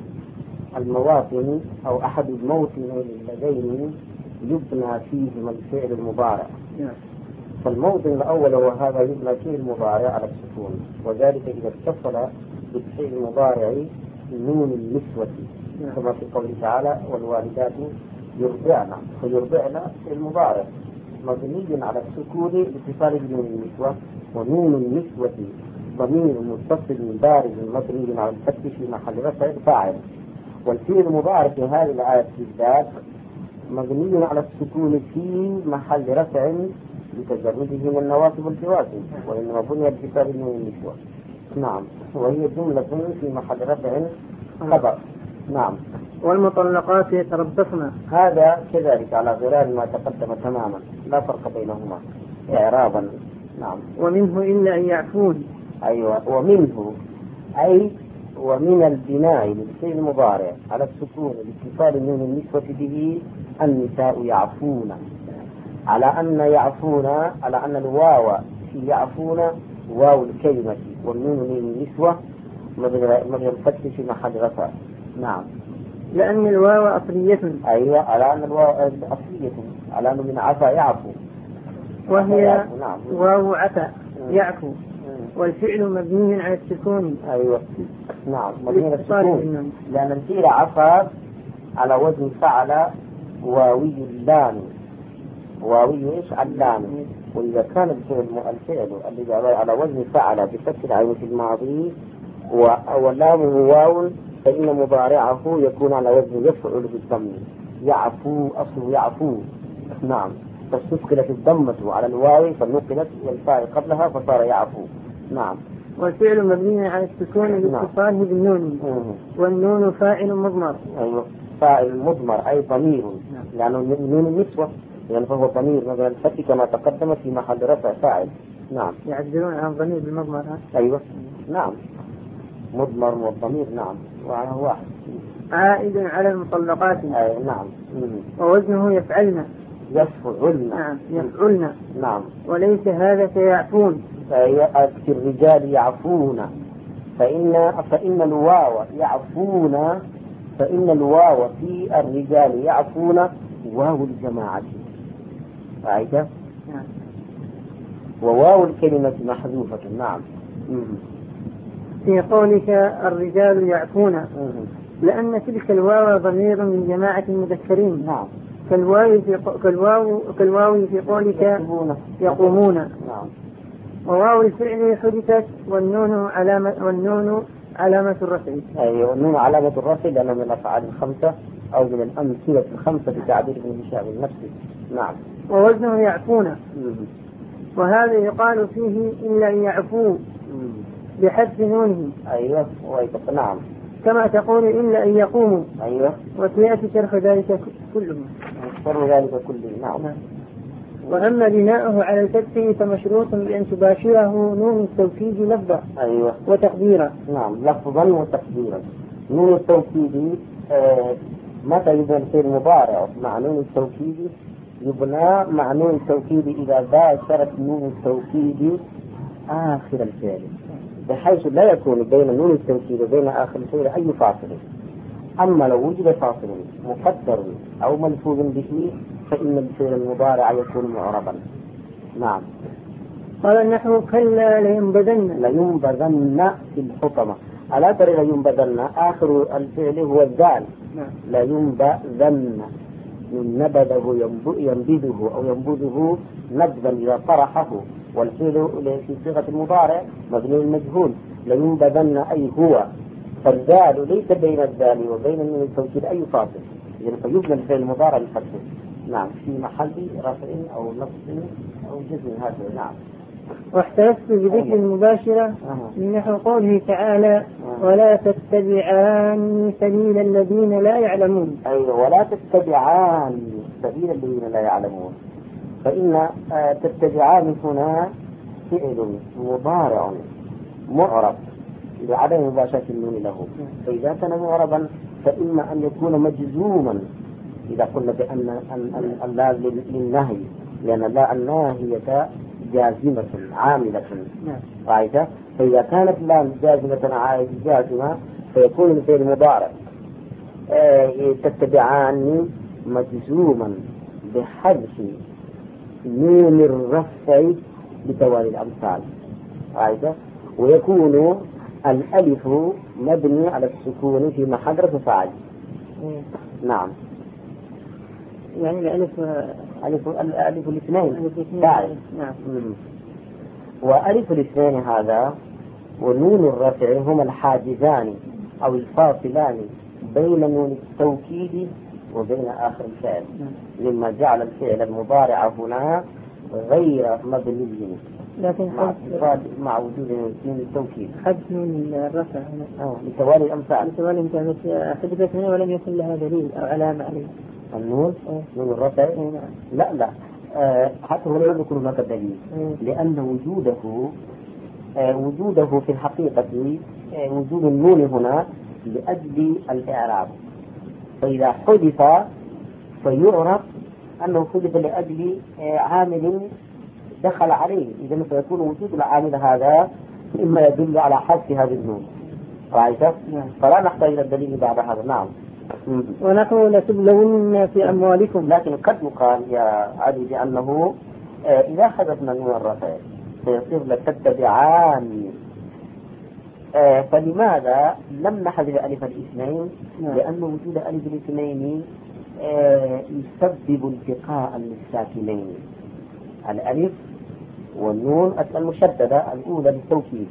المواطن أو أحد الموطنين اللذين يبنى فيهما الفعل المضارع. فالموطن الأول هو هذا يبنى فيه المضارع على السكون، وذلك إذا اتصل بالفعل المضارع نون النسوة، كما في قوله تعالى: والوالدات يرضعن. فيرضعن في المضارع مبني على السكون باتصال بنون النسوة، ونون النسوة ضمير متصل بارز مبني على الفتح في محل رفع فاعل. والفعل المضارع في هذه الآية بالذات مبني على السكون في محل رفع لتجرده من النواصب والجوازم، وإنما بني باتصال بنون النسوة. نعم، وهي جملة في محل رفع خبر. نعم، والمطلقات يتربصن. هذا كذلك على غرار ما تقدم تماما، لا فرق بينهما إعرابا. نعم، ومنه إلا أن يعفون. أيوة، ومنه أي ومن البناء للفعل المضارع على السكون لاتصال نون النسوة به النساء يعفون، على أن يعفون على أن الواو في يعفون واو الكلمة والنون من النسوة مبني الفتح في محل رفع. نعم، لأن الواو أصلية. أيوة، على أن الواو أصلية، على أنه من عفا يعفو، وهي نعم. واو عفا يعفو، والفعل مبني على السكون. أيوة، نعم، مبني على السكون، لأن الفعل عفا على وزن فعل واوي اللام، واوي إيش اللام. وإذا كان الفعل الذي على وزن فعل بفتح العين في الماضي ولامه واو فإن مضارعه يكون على وزن يفعل بالضم، يعفو، أصله يعفو. نعم، فاستثقلت الضمة على الواو فنقلت والفاء قبلها فصار يعفو. نعم، والفعل مبني على السكون لاتصاله بالنون، والنون فاعل مضمر. أيوة، فاعل مضمر أي ضمير، لأنه نون النسوة، يعني فهو ضمير مثلا الفتح كما تقدم في محل رفع فاعل. نعم، يعدلون عن ضمير بالمضمر. أيوة، نعم، مضمر والضمير. نعم، وعنه واحد. عائد على المطلقات. أي نعم. ووزنه يفعلن. يفعلن. نعم، يفعلن. نعم، وليس هذا سيعفون. في الرجال يعفون، فإن فإن الواو يعفون، فإن الواو في الرجال يعفون واو الجماعة. عايشة. وواو الكلمة محذوفة. نعم. في قولك الرجال يعفون، لأن تلك الواو ضمير من جماعة المذكرين. نعم. كالواو في كالواو كالواو في قولك يقومون. يقومون. نعم. وواو الفعل حدثت والنون علامة والنون علامة الرفع. أيوة، والنون علامة الرفع لأنه من الأفعال الخمسة أو من الأمثلة الخمسة بتعبير ابن هشام النفسي. نعم. ووزنه يعفون، وهذا يقال فيه إلا أن يعفو بحذف نونه. أيوة. نعم. كما تقول إلا أن يقوموا. أيوة. وسيأتي شرح ذلك كله. شرح ذلك كله. نعم. نعم. وأما بناؤه على الفتح فمشروط بأن تباشره نون التوكيد لفظا. أيوة. وتقديرا. نعم، لفظا وتقديرا. نون التوكيد آه متى يبنى الفعل مضارع مع نون التوكيد؟ يبنى مع نون التوكيد إذا باشرت نون التوكيد آخر الفعل، بحيث لا يكون بين نون التوكيد وبين آخر الفعل أي فاصل. أما لو وجد فاصل مقدر أو ملفوظ به فإن الفعل المضارع يكون معربا. نعم. قال النحو كلا لينبذن. لينبذن في الحطمة. ألا ترى لينبذن آخر الفعل هو الذال. نعم. لينبذن من نبذه ينبذه أو ينبذه نبذا إذا طرحه، والفعل في صيغة المضارع مبني المجهول. لينبذن أي هو، فالذال ليس بين الذال وبين النون التوكيد أي فاصل، يعني فيبنى الفعل المضارع بفتحه. نعم، في محل رفع أو نصب أو جزم هذا. نعم. واحترست بذكر المباشرة من نحو قوله تعالى أه. ولا تتبعان سبيل الذين لا يعلمون. أيوة، ولا تتبعان سبيل الذين لا يعلمون. فإن آه تتبعان هنا فعل مضارع معرب لعدم مباشرة النون له، فإذا كان معربا فإما أن يكون مجزوما إذا قلنا بأن اللام للنهي، لأن لا الناهية جازمة عاملة قاعدة، فإذا كانت لام جازمة جازمة فيكون الفعل مضارع آه تتبعان مجزوما بحذف نون الرفع بتوالي الأمثال قاعدة، ويكون الألف مبني على السكون في محل رفع فاعل. نعم. يعني الألف ألف الألف الاثنين فاعل. نعم. وألف الاثنين هذا ونون الرفع هما الحاجزان أو الفاصلان بين نون التوكيد وبين آخر الفعل، مما جعل الفعل المضارع هنا غير مبني لكن مع وجود نون التوكيد. حذف نون الرفع اه لتوالي الأمثال. لتوالي الأمثال حذفت هنا ولم يكن لها دليل أو علامة عليه. النون نون الرفع لا لا آه حتى هو لم يكن هناك دليل، لأن وجوده آه وجوده في الحقيقة آه وجود النون هنا لأجل الإعراب، فإذا حذف فيعرف أنه حذف لأجل آه عامل دخل عليه، إذا فيكون وجود العامل هذا إما يدل على حذف هذه النون رأيت؟ فلا نحتاج إلى الدليل بعد هذا. نعم. ونحن لتبلون في أموالكم. لكن قد يقال يا علي بأنه آه إذا حذفنا نون الرفع فيصير لتتبعان، آه فلماذا لم نحذف ألف الاثنين؟ لأن وجود ألف الاثنين آه يسبب التقاء للساكنين، الألف والنون المشددة الأولى للتوكيد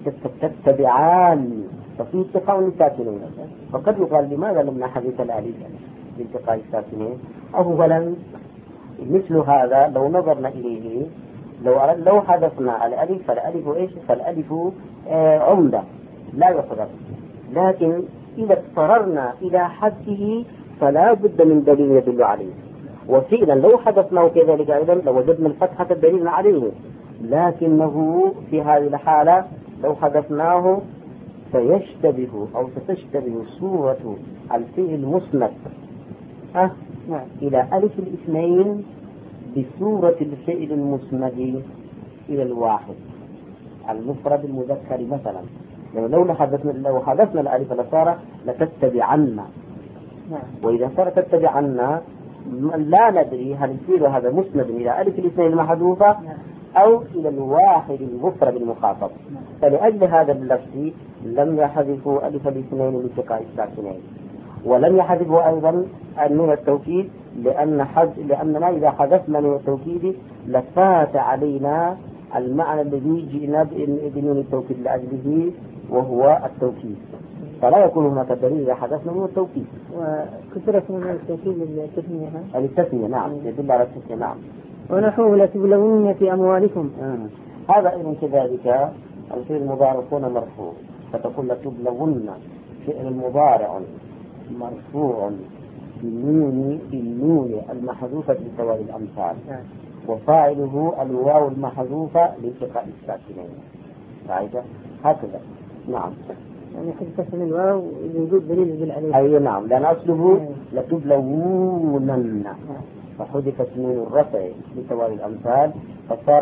تتبعان، ففي التقاء للساكنين. فقد يقال لماذا لم نحذف الألف لالتقاء الساكنين؟ أولا مثل هذا لو نظرنا إليه لو لو حذفنا الألف فالألف إيش؟ فالألف آه عمدة لا يحذف، لكن إذا اضطررنا إلى حذفه فلا بد من دليل يدل عليه، وفعلا لو حذفناه كذلك أيضا لوجدنا الفتحة دليل عليه، لكنه في هذه الحالة لو حذفناه فيشتبه أو ستشتبه صورة الفعل المسند أه؟ إلى ألف الاثنين بصورة الفعل المسند إلى الواحد المفرد المذكر مثلا. لو حذفنا لو حذفنا الألف لصار لتتبعنا، وإذا صار تتبعنا لا ندري هل الفعل هذا مسند إلى ألف الاثنين المحذوفة أو إلى الواحد المفرد المخاطب. فلأجل هذا اللفظ لم يحذفوا ألف الاثنين لالتقاء الساكنين، ولم يحذفوا أيضا النون التوكيد، لأن حذ لأننا إذا حذفنا نون التوكيد لفات علينا المعنى الذي جئنا بنون التوكيد لأجله وهو التوكيد، فلا يكون هناك دليل إذا حذفنا نون التوكيد. وكثرة نون التوكيد للتثنية. التثنية نعم، يدل على التثنية نعم. ونحو لتبلون في أموالكم. مم. هذا أيضا كذلك الفعل المضارع هنا مرفوع، فتقول لتبلون فعل مضارع مرفوع بالنون بالنون المحذوفة لتوالي الأمثال، وفاعله الواو المحذوفة لالتقاء الساكنين. رأيت هكذا نعم. يعني حذف من الواو لوجود دليل يدل عليه. أي نعم، لأن أصله لتبلونن، فحذفت نون الرفع لتوالي الأمثال فصار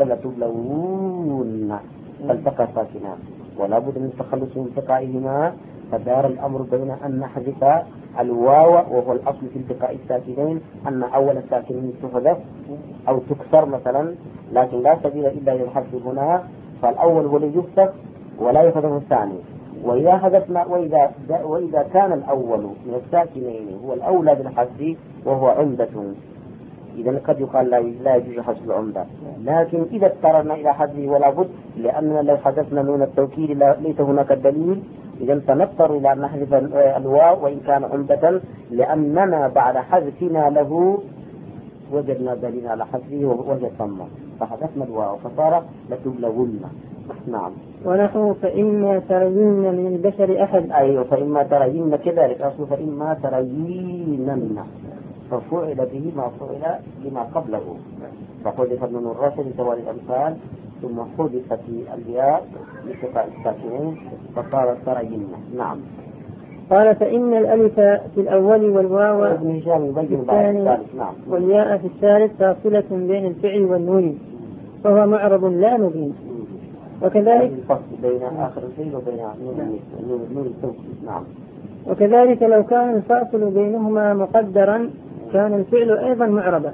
لتبلون فالتقى ساكنان، ولا بد من التخلص من التقائهما، فدار الأمر بين أن نحذف الواو وهو الأصل في التقاء الساكنين أن أول الساكنين تحذف أو تكسر مثلا، لكن لا سبيل إلا إلى الحذف هنا، فالأول هو الذي يكسر ولا يحذف الثاني. وإذا حذفنا وإذا وإذا كان الأول من الساكنين هو الأولى بالحذف وهو عمدة، إذا قد يقال لا يجوز حذف العمدة، لكن إذا اضطررنا إلى حذفه ولا بد، لأننا لو حذفنا نون التوكيد ليس هناك دليل، إذا سنضطر إلى أن نحذف الواو وإن كان عمدة، لأننا بعد حذفنا له وجدنا دليل على حذفه ووجد ثم فحذفنا الواو فصار لتبلون. نعم. ونحو فإما ترين من البشر أحد. أيوة، فإما ترين كذلك أصل فإما ترينن، ففعل به ما فعل لما قبله، فحذف من الرفع لتوالي الأمثال ثم حذفت الياء لالتقاء الساكنين فصار ترين. نعم. قال فإن الألف في الأول والواو ابن هشام يبين بعد الثالث. نعم. والياء في الثالث فاصلة بين الفعل والنون، فهو معرب لا مبين. وكذلك الفصل بين آخر الفعل وبين نون التوكيد. نعم. وكذلك لو كان الفاصل بينهما مقدرا كان الفعل أيضا معربا،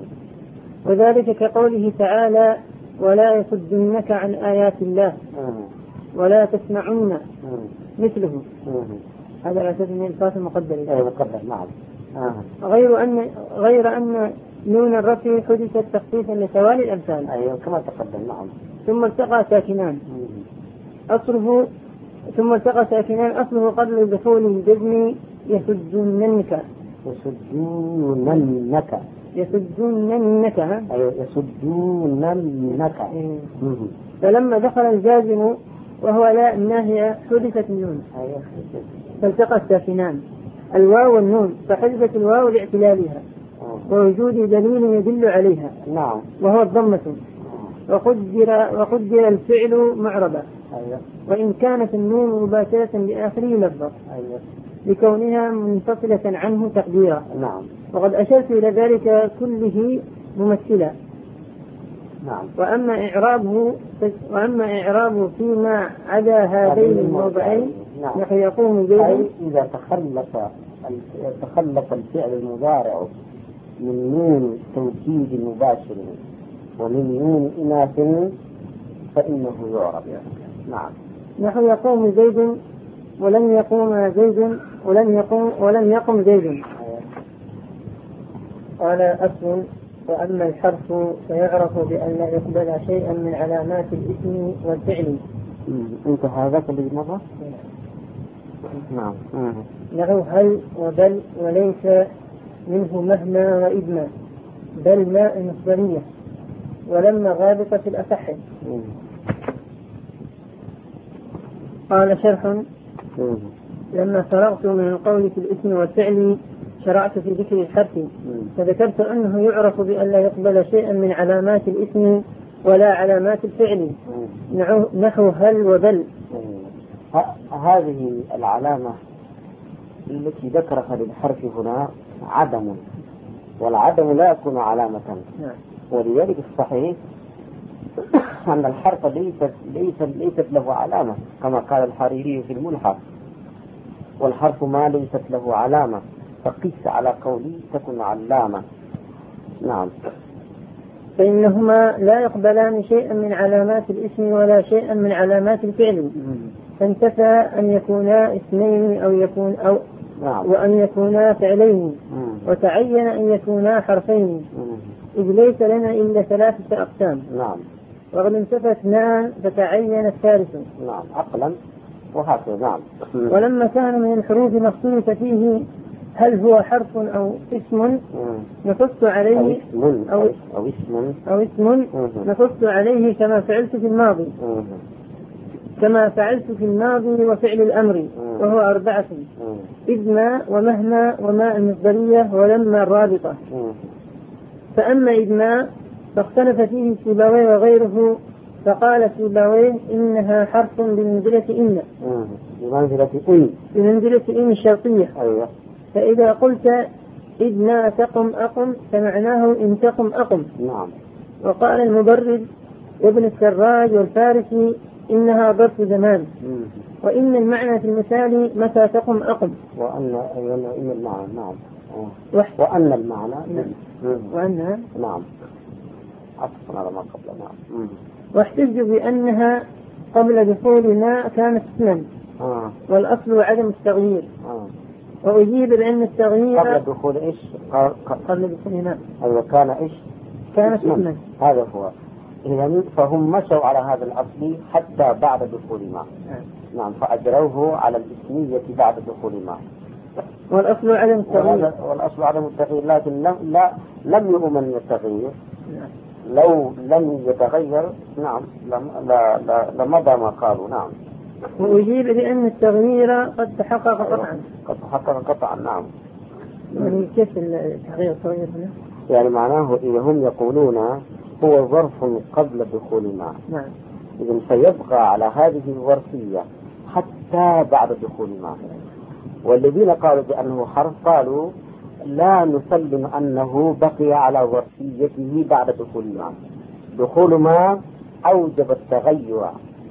وذلك كقوله تعالى ولا يصدنك عن آيات الله ولا تسمعن مثله، هذا على أساس أن الفاصل مقدر. أي مقدر. نعم. غير أن غير أن نون الرفع حدثت تخفيفا لتوالي الأمثال. أيوة كما تقدم. نعم. ثم التقى ساكنان أصله ثم التقى ساكنان أصله قبل دخول الجزم يسدوننك يسدوننك يسدوننك أيوة يسدوننك. فلما دخل الجازم وهو لا الناهية حدثت النون فالتقى الساكنان الواو والنون، فحذفت الواو لاعتلالها ووجود دليل يدل عليها. نعم. وهو الضمة، وقدر وقدر الفعل معربا. أيوة. وإن كانت النون مباشرة بآخره لفظة. أيوة. لكونها منفصلة عنه تقديرا. نعم. وقد أشرت إلى ذلك كله ممثلا. نعم. وأما إعرابه وأما إعرابه فيما عدا هذين الموضعين نعم. نحو يقوم زيد. إذا تخلص تخلص الفعل المضارع من نون توكيد مباشر ومن نون إناث فإنه يعرب. نعم. نحو يقوم زيد ولم يقوم زيد ولم يقوم ولم يقم زيد. قال أصل وأما الحرف فيعرف بأن لا يقبل شيئا من علامات الاسم والفعل. أنت هذا الذي مضى؟ نعم. نحو هل وبل وليس منه مهما وإدما، بل ماء مصدرية ولما غابطة في الأصح. قال شرح لما فرغت من القول في الاسم والفعل شرعت في ذكر الحرف، فذكرت أنه يعرف بأن لا يقبل شيئا من علامات الاسم ولا علامات الفعل، نحو هل وبل. هذه العلامة التي ذكرها للحرف هنا عدم، والعدم لا يكون علامة. ولذلك الصحيح أن الحرف ليست, ليست, ليست له علامة كما قال الحريري في الملحق، والحرف ما ليست له علامة فقس على قولي تكون علامة. نعم. فإنهما لا يقبلان شيئا من علامات الاسم ولا شيئا من علامات الفعل، فانتفى أن يكونا اسمين أو يكون أو نعم. وأن يكونا فعلين، وتعين أن يكونا حرفين، إذ ليس لنا إلا ثلاثة أقسام. نعم. وقد انتفى اثنان فتعين الثالث. نعم عقلا وهكذا. نعم. ولما كان من الحروف ما اختلف فيه هل هو حرف أو اسم نقص عليه أو اسم أو, أو اسم, أو اسم نقص عليه كما فعلت في الماضي كما فعلت في الماضي وفعل الأمر وهو أربعة: إذ ما ومهما وما المصدرية ولما الرابطة. فأما إذ ما فاختلف فيه سيبويه وغيره، فقال سيبويه إنها حرف بمنزلة إن بمنزلة إن بمنزلة إن الشرطية. أيوة. فإذا قلت إذ ما تقم أقم فمعناه إن تقم أقم. نعم. وقال المبرد وابن السراج والفارسي إنها ظرف زمان، وإن المعنى في المثال متى تقم أقم. وأن إن المعنى نعم وأن المعنى وأنها نعم أصلا على ما قبل. نعم. واحتج بأنها قبل دخول ما كانت اسما آه. والأصل عدم التغيير. آه. وأجيب بأن التغيير قبل دخول إيش قبل دخول ما أيوة كان إيش كانت اسما. هذا هو. إذن فهم مشوا على هذا الأصل حتى بعد دخول ما. آه. نعم. فأجروه على الاسمية بعد دخول ما. والأصل عدم التغيير. والأصل عدم التغيير، لكن لم لا لم يؤمن التغيير. نعم. لو لم يتغير نعم لا لا لمضى ما قالوا. نعم. وأجيب بأن التغيير قد تحقق قطعا. قد تحقق قطعا. نعم. يعني كيف التغيير التغيير هنا؟ يعني معناه إذا هم يقولون هو ظرف قبل دخول ما. نعم. إذن فيبقى على هذه الظرفية حتى بعد دخول ما. والذين قالوا بأنه حرف قالوا لا نسلم أنه بقي على ظرفيته بعد دخول ما. دخول ما أوجب التغير،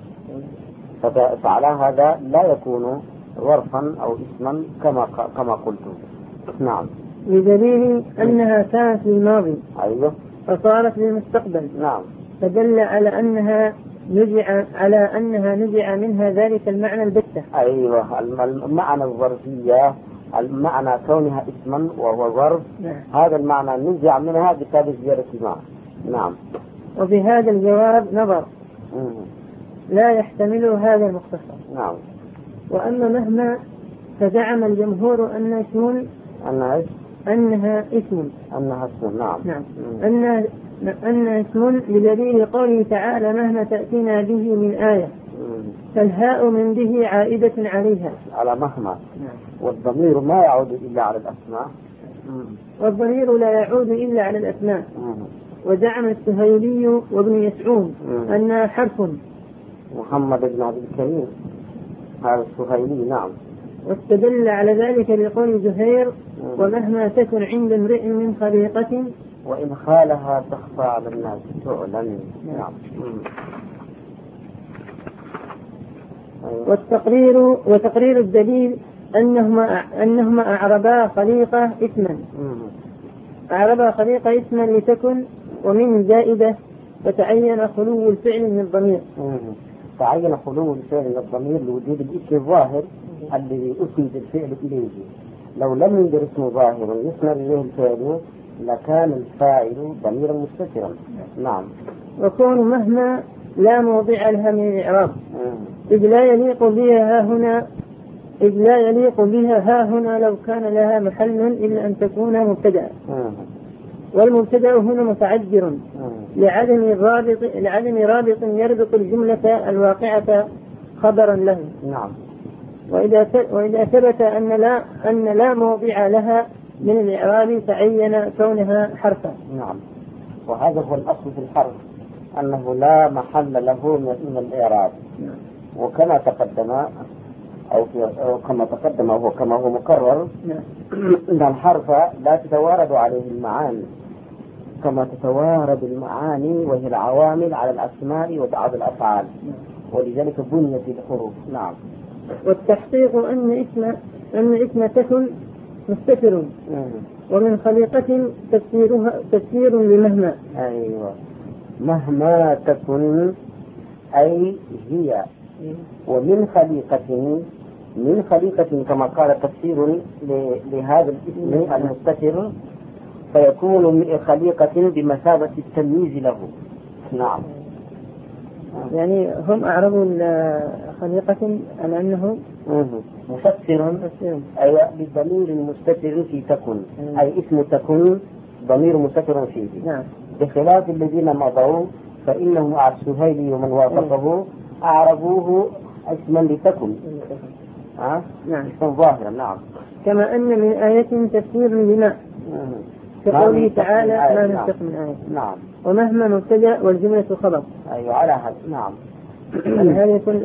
فعلى هذا لا يكون ظرفا أو اسما كما كما قلت. نعم. بدليل أنها كانت للماضي. أيوه. فصارت للمستقبل. نعم. فدل على أنها نزع على أنها نزع منها ذلك المعنى البتة. أيوه. المعنى الظرفية، المعنى كونها اسما وهو ظرف. نعم. هذا المعنى نزع منها بسبب زيادة ما. نعم. وفي هذا الجواب نظر مم. لا يحتمل هذا المختصر. نعم. وأما مهما فزعم الجمهور أن اسم أنها أنها اسم أنها اسم. نعم. نعم. أن أن اسم بدليل قوله تعالى مهما تأتينا به من آية. مم. فالهاء من به عائدة عليها على مهما. نعم. والضمير ما يعود إلا على الأسماء. مم. والضمير لا يعود إلا على الأسماء. مم. وزعم السهيلي وابن يسعون أنها حرف. محمد بن عبد الكريم هذا السهيلي. نعم. واستدل على ذلك بقول زهير ومهما تكن عند امرئ من خليقة وإن خالها تخفى على الناس تعلن. نعم. والتقرير وتقرير الدليل أنهما أنهما أعربا خليقة اسما أعربا خليقة اسما لتكن ومن زائدة فتعين خلو الفعل من الضمير. تعين خلو الفعل من الضمير لوجود الاسم الظاهر الذي أسند الفعل إليه. لو لم يوجد اسم ظاهر يسند إليه الفعل لكان الفاعل ضميرا مستترا. نعم. وكون مهما لا موضع لها من الإعراب إذ لا يليق بها ها هنا إذ لا يليق بها ها هنا لو كان لها محل إلا أن تكون مبتدأ. والمبتدأ هنا متعذر لعدم الرابط لعدم رابط يربط الجملة الواقعة خبرا له. نعم. وإذا وإذا ثبت أن لا أن لا موضع لها من الإعراب تعين كونها حرفا. نعم. وهذا هو الأصل في الحرف أنه لا محل له من الإعراب. نعم. وكما تقدم أو, أو كما تقدم هو كما هو مكرر. نعم. أن الحرف لا تتوارد عليه المعاني كما تتوارد المعاني وهي العوامل على الأسماء وبعض الأفعال. نعم. ولذلك بنيت الحروف. نعم. والتحقيق أن اسم أن اسم تكن مستتر ومن خليقة تفسيرها تفسير لمهما. أيوة، مهما تكن أي هي. ومن خليقة، من خليقة كما قال تفسير لهذا الاسم المستتر، فيكون من خليقة بمثابة التمييز له. نعم، يعني هم أعربوا خليقة عن أنه مفسر، أي بالضمير المستتر في تكن، أي اسم تكن ضمير مستتر فيه. نعم. بخلاف الذين مضوا فإنهم على السهيلي ومن وافقه أعربوه اسما لتكن. أه؟ نعم. اسما ظاهرا. نعم. كما أن من آية تفسير لما في قوله تعالى ما نسخ من آية. نعم. ومهما مبتدأ والجملة خبر. أيوة على هذا. نعم. هذا يكون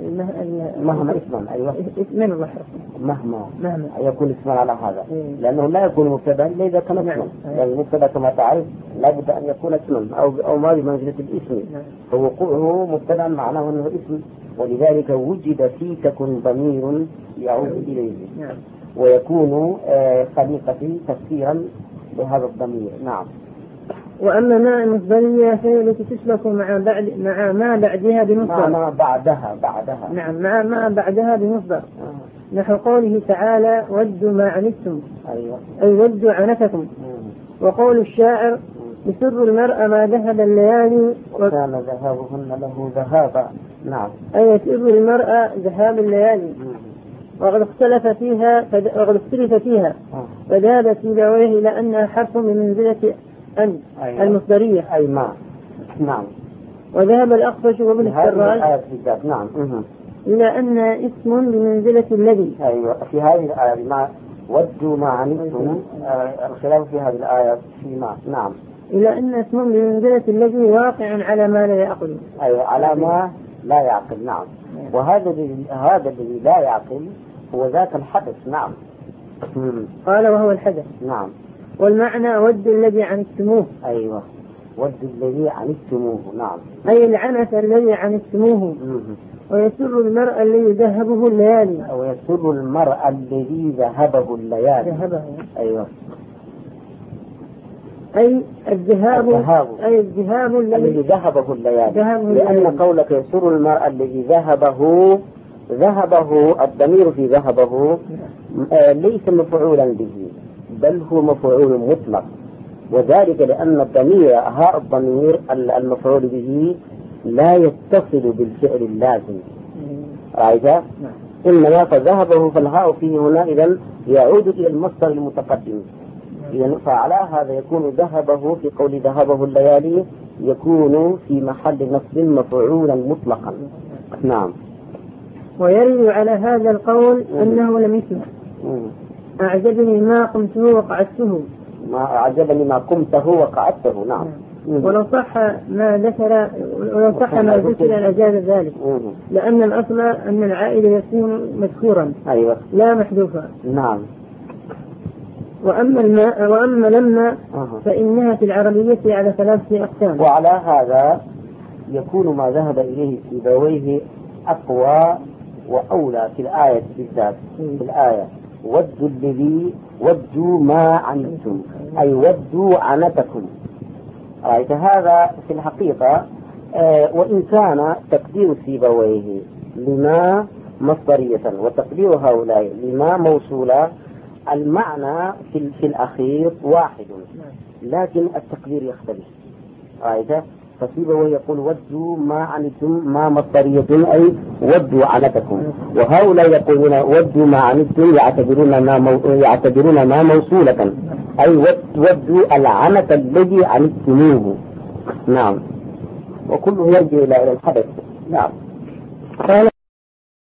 مهما اسما. أيوة اسما الله مهما مهما يكون اسما على هذا، لأنه لا يكون مبتدأ إلا إذا كان اسما. يعني المبتدأ كما تعرف لا بد أن يكون اسما أو أو ما بمنزلة الاسم. فوقوعه مبتدأ معناه أنه اسم، ولذلك وجد في تكن ضمير يعود إليه. نعم. ويكون خليقة تفسيرا لهذا الضمير. نعم. وأما ما المصدرية فهي التي تسلك مع بعد مع ما بعدها بمصدر. مع ما بعدها بعدها. نعم، مع ما بعدها بمصدر. آه. نحو قوله تعالى ودوا ما عنتم. أيوة. أي ودوا عنتكم. وقول الشاعر يسر المرء ما ذهب الليالي وكان ذهابهن له ذهابا. نعم. أي يسر المرء ذهاب الليالي. وقد اختلف فيها فد... وقد اختلف فيها فذهب سيبويه إلى أنها حرف من منزلة أن. أيوة. المصدرية أي ما. نعم. وذهب الأخفش وابن السراج نعم. إلى أن اسم بمنزلة الذي. أيوة. في هذه الآية ما ودوا ما عنتم، الخلاف في هذه الآية في ما. نعم. إلى أن اسم بمنزلة الذي واقع على ما لا يعقل. أيوة على ما لا يعقل. نعم. وهذا هذا الذي لا يعقل هو ذاك الحدث. نعم. قال وهو الحدث. نعم. والمعنى ود الذي عنتموه. أيوة، ود الذي عنتموه. نعم. أي العنت الذي عنتموه. ويسر المرء الذي ذهبه الليالي. ويسر المرء الذي ذهبه الليالي. ذهبه. أيوة. أي الذهاب. الذهاب. أي الذهاب الذي ذهبه الليالي. ذهبه لأن الليالي. قولك يسر المرء الذي ذهبه، ذهبه الضمير في ذهبه آه ليس مفعولا به، بل هو مفعول مطلق، وذلك لأن الضمير هاء الضمير المفعول به لا يتصل بالفعل اللازم. رأيت؟ إنما فذهبه فالهاء فيه هنا إذن يعود إلى المصدر المتقدم. إذن فعلى هذا يكون ذهبه في قول ذهبه الليالي يكون في محل نصب مفعولا مطلقا. نعم. ويرد على هذا القول أنه لم يسمع. أعجبني ما قمته وقعدته. ما أعجبني ما قمته وقعدته. نعم. ولو صح ما ذكر ولو صح ما ذكر لأجاز ذلك، لأن الأصل أن العائد يكون مذكورا. أيوة. لا محذوفا. نعم. وأما الماء وأما لما فإنها في العربية على ثلاثة أقسام. وعلى هذا يكون ما ذهب إليه سيبويه أقوى وأولى في الآية بالذات. في الآية ودوا الذي ودوا ما عنتم، أي ودوا عنتكم. رأيت هذا في الحقيقة آه وإن كان تقدير سيبويه لما مصدرية وتقدير هؤلاء لما موصولة، المعنى في, في الأخير واحد، لكن التقدير يختلف. رأيت؟ فسيبويه يقول ودوا ما عنتم ما مصدرية أي ودوا عنتكم، وهؤلاء يقولون ودوا ما عنتم يعتبرون ما مو... يعتبرون ما موصولة أي ودوا العنة الذي عنتموه. نعم. وكله يرجع إلى الحدث. نعم. قال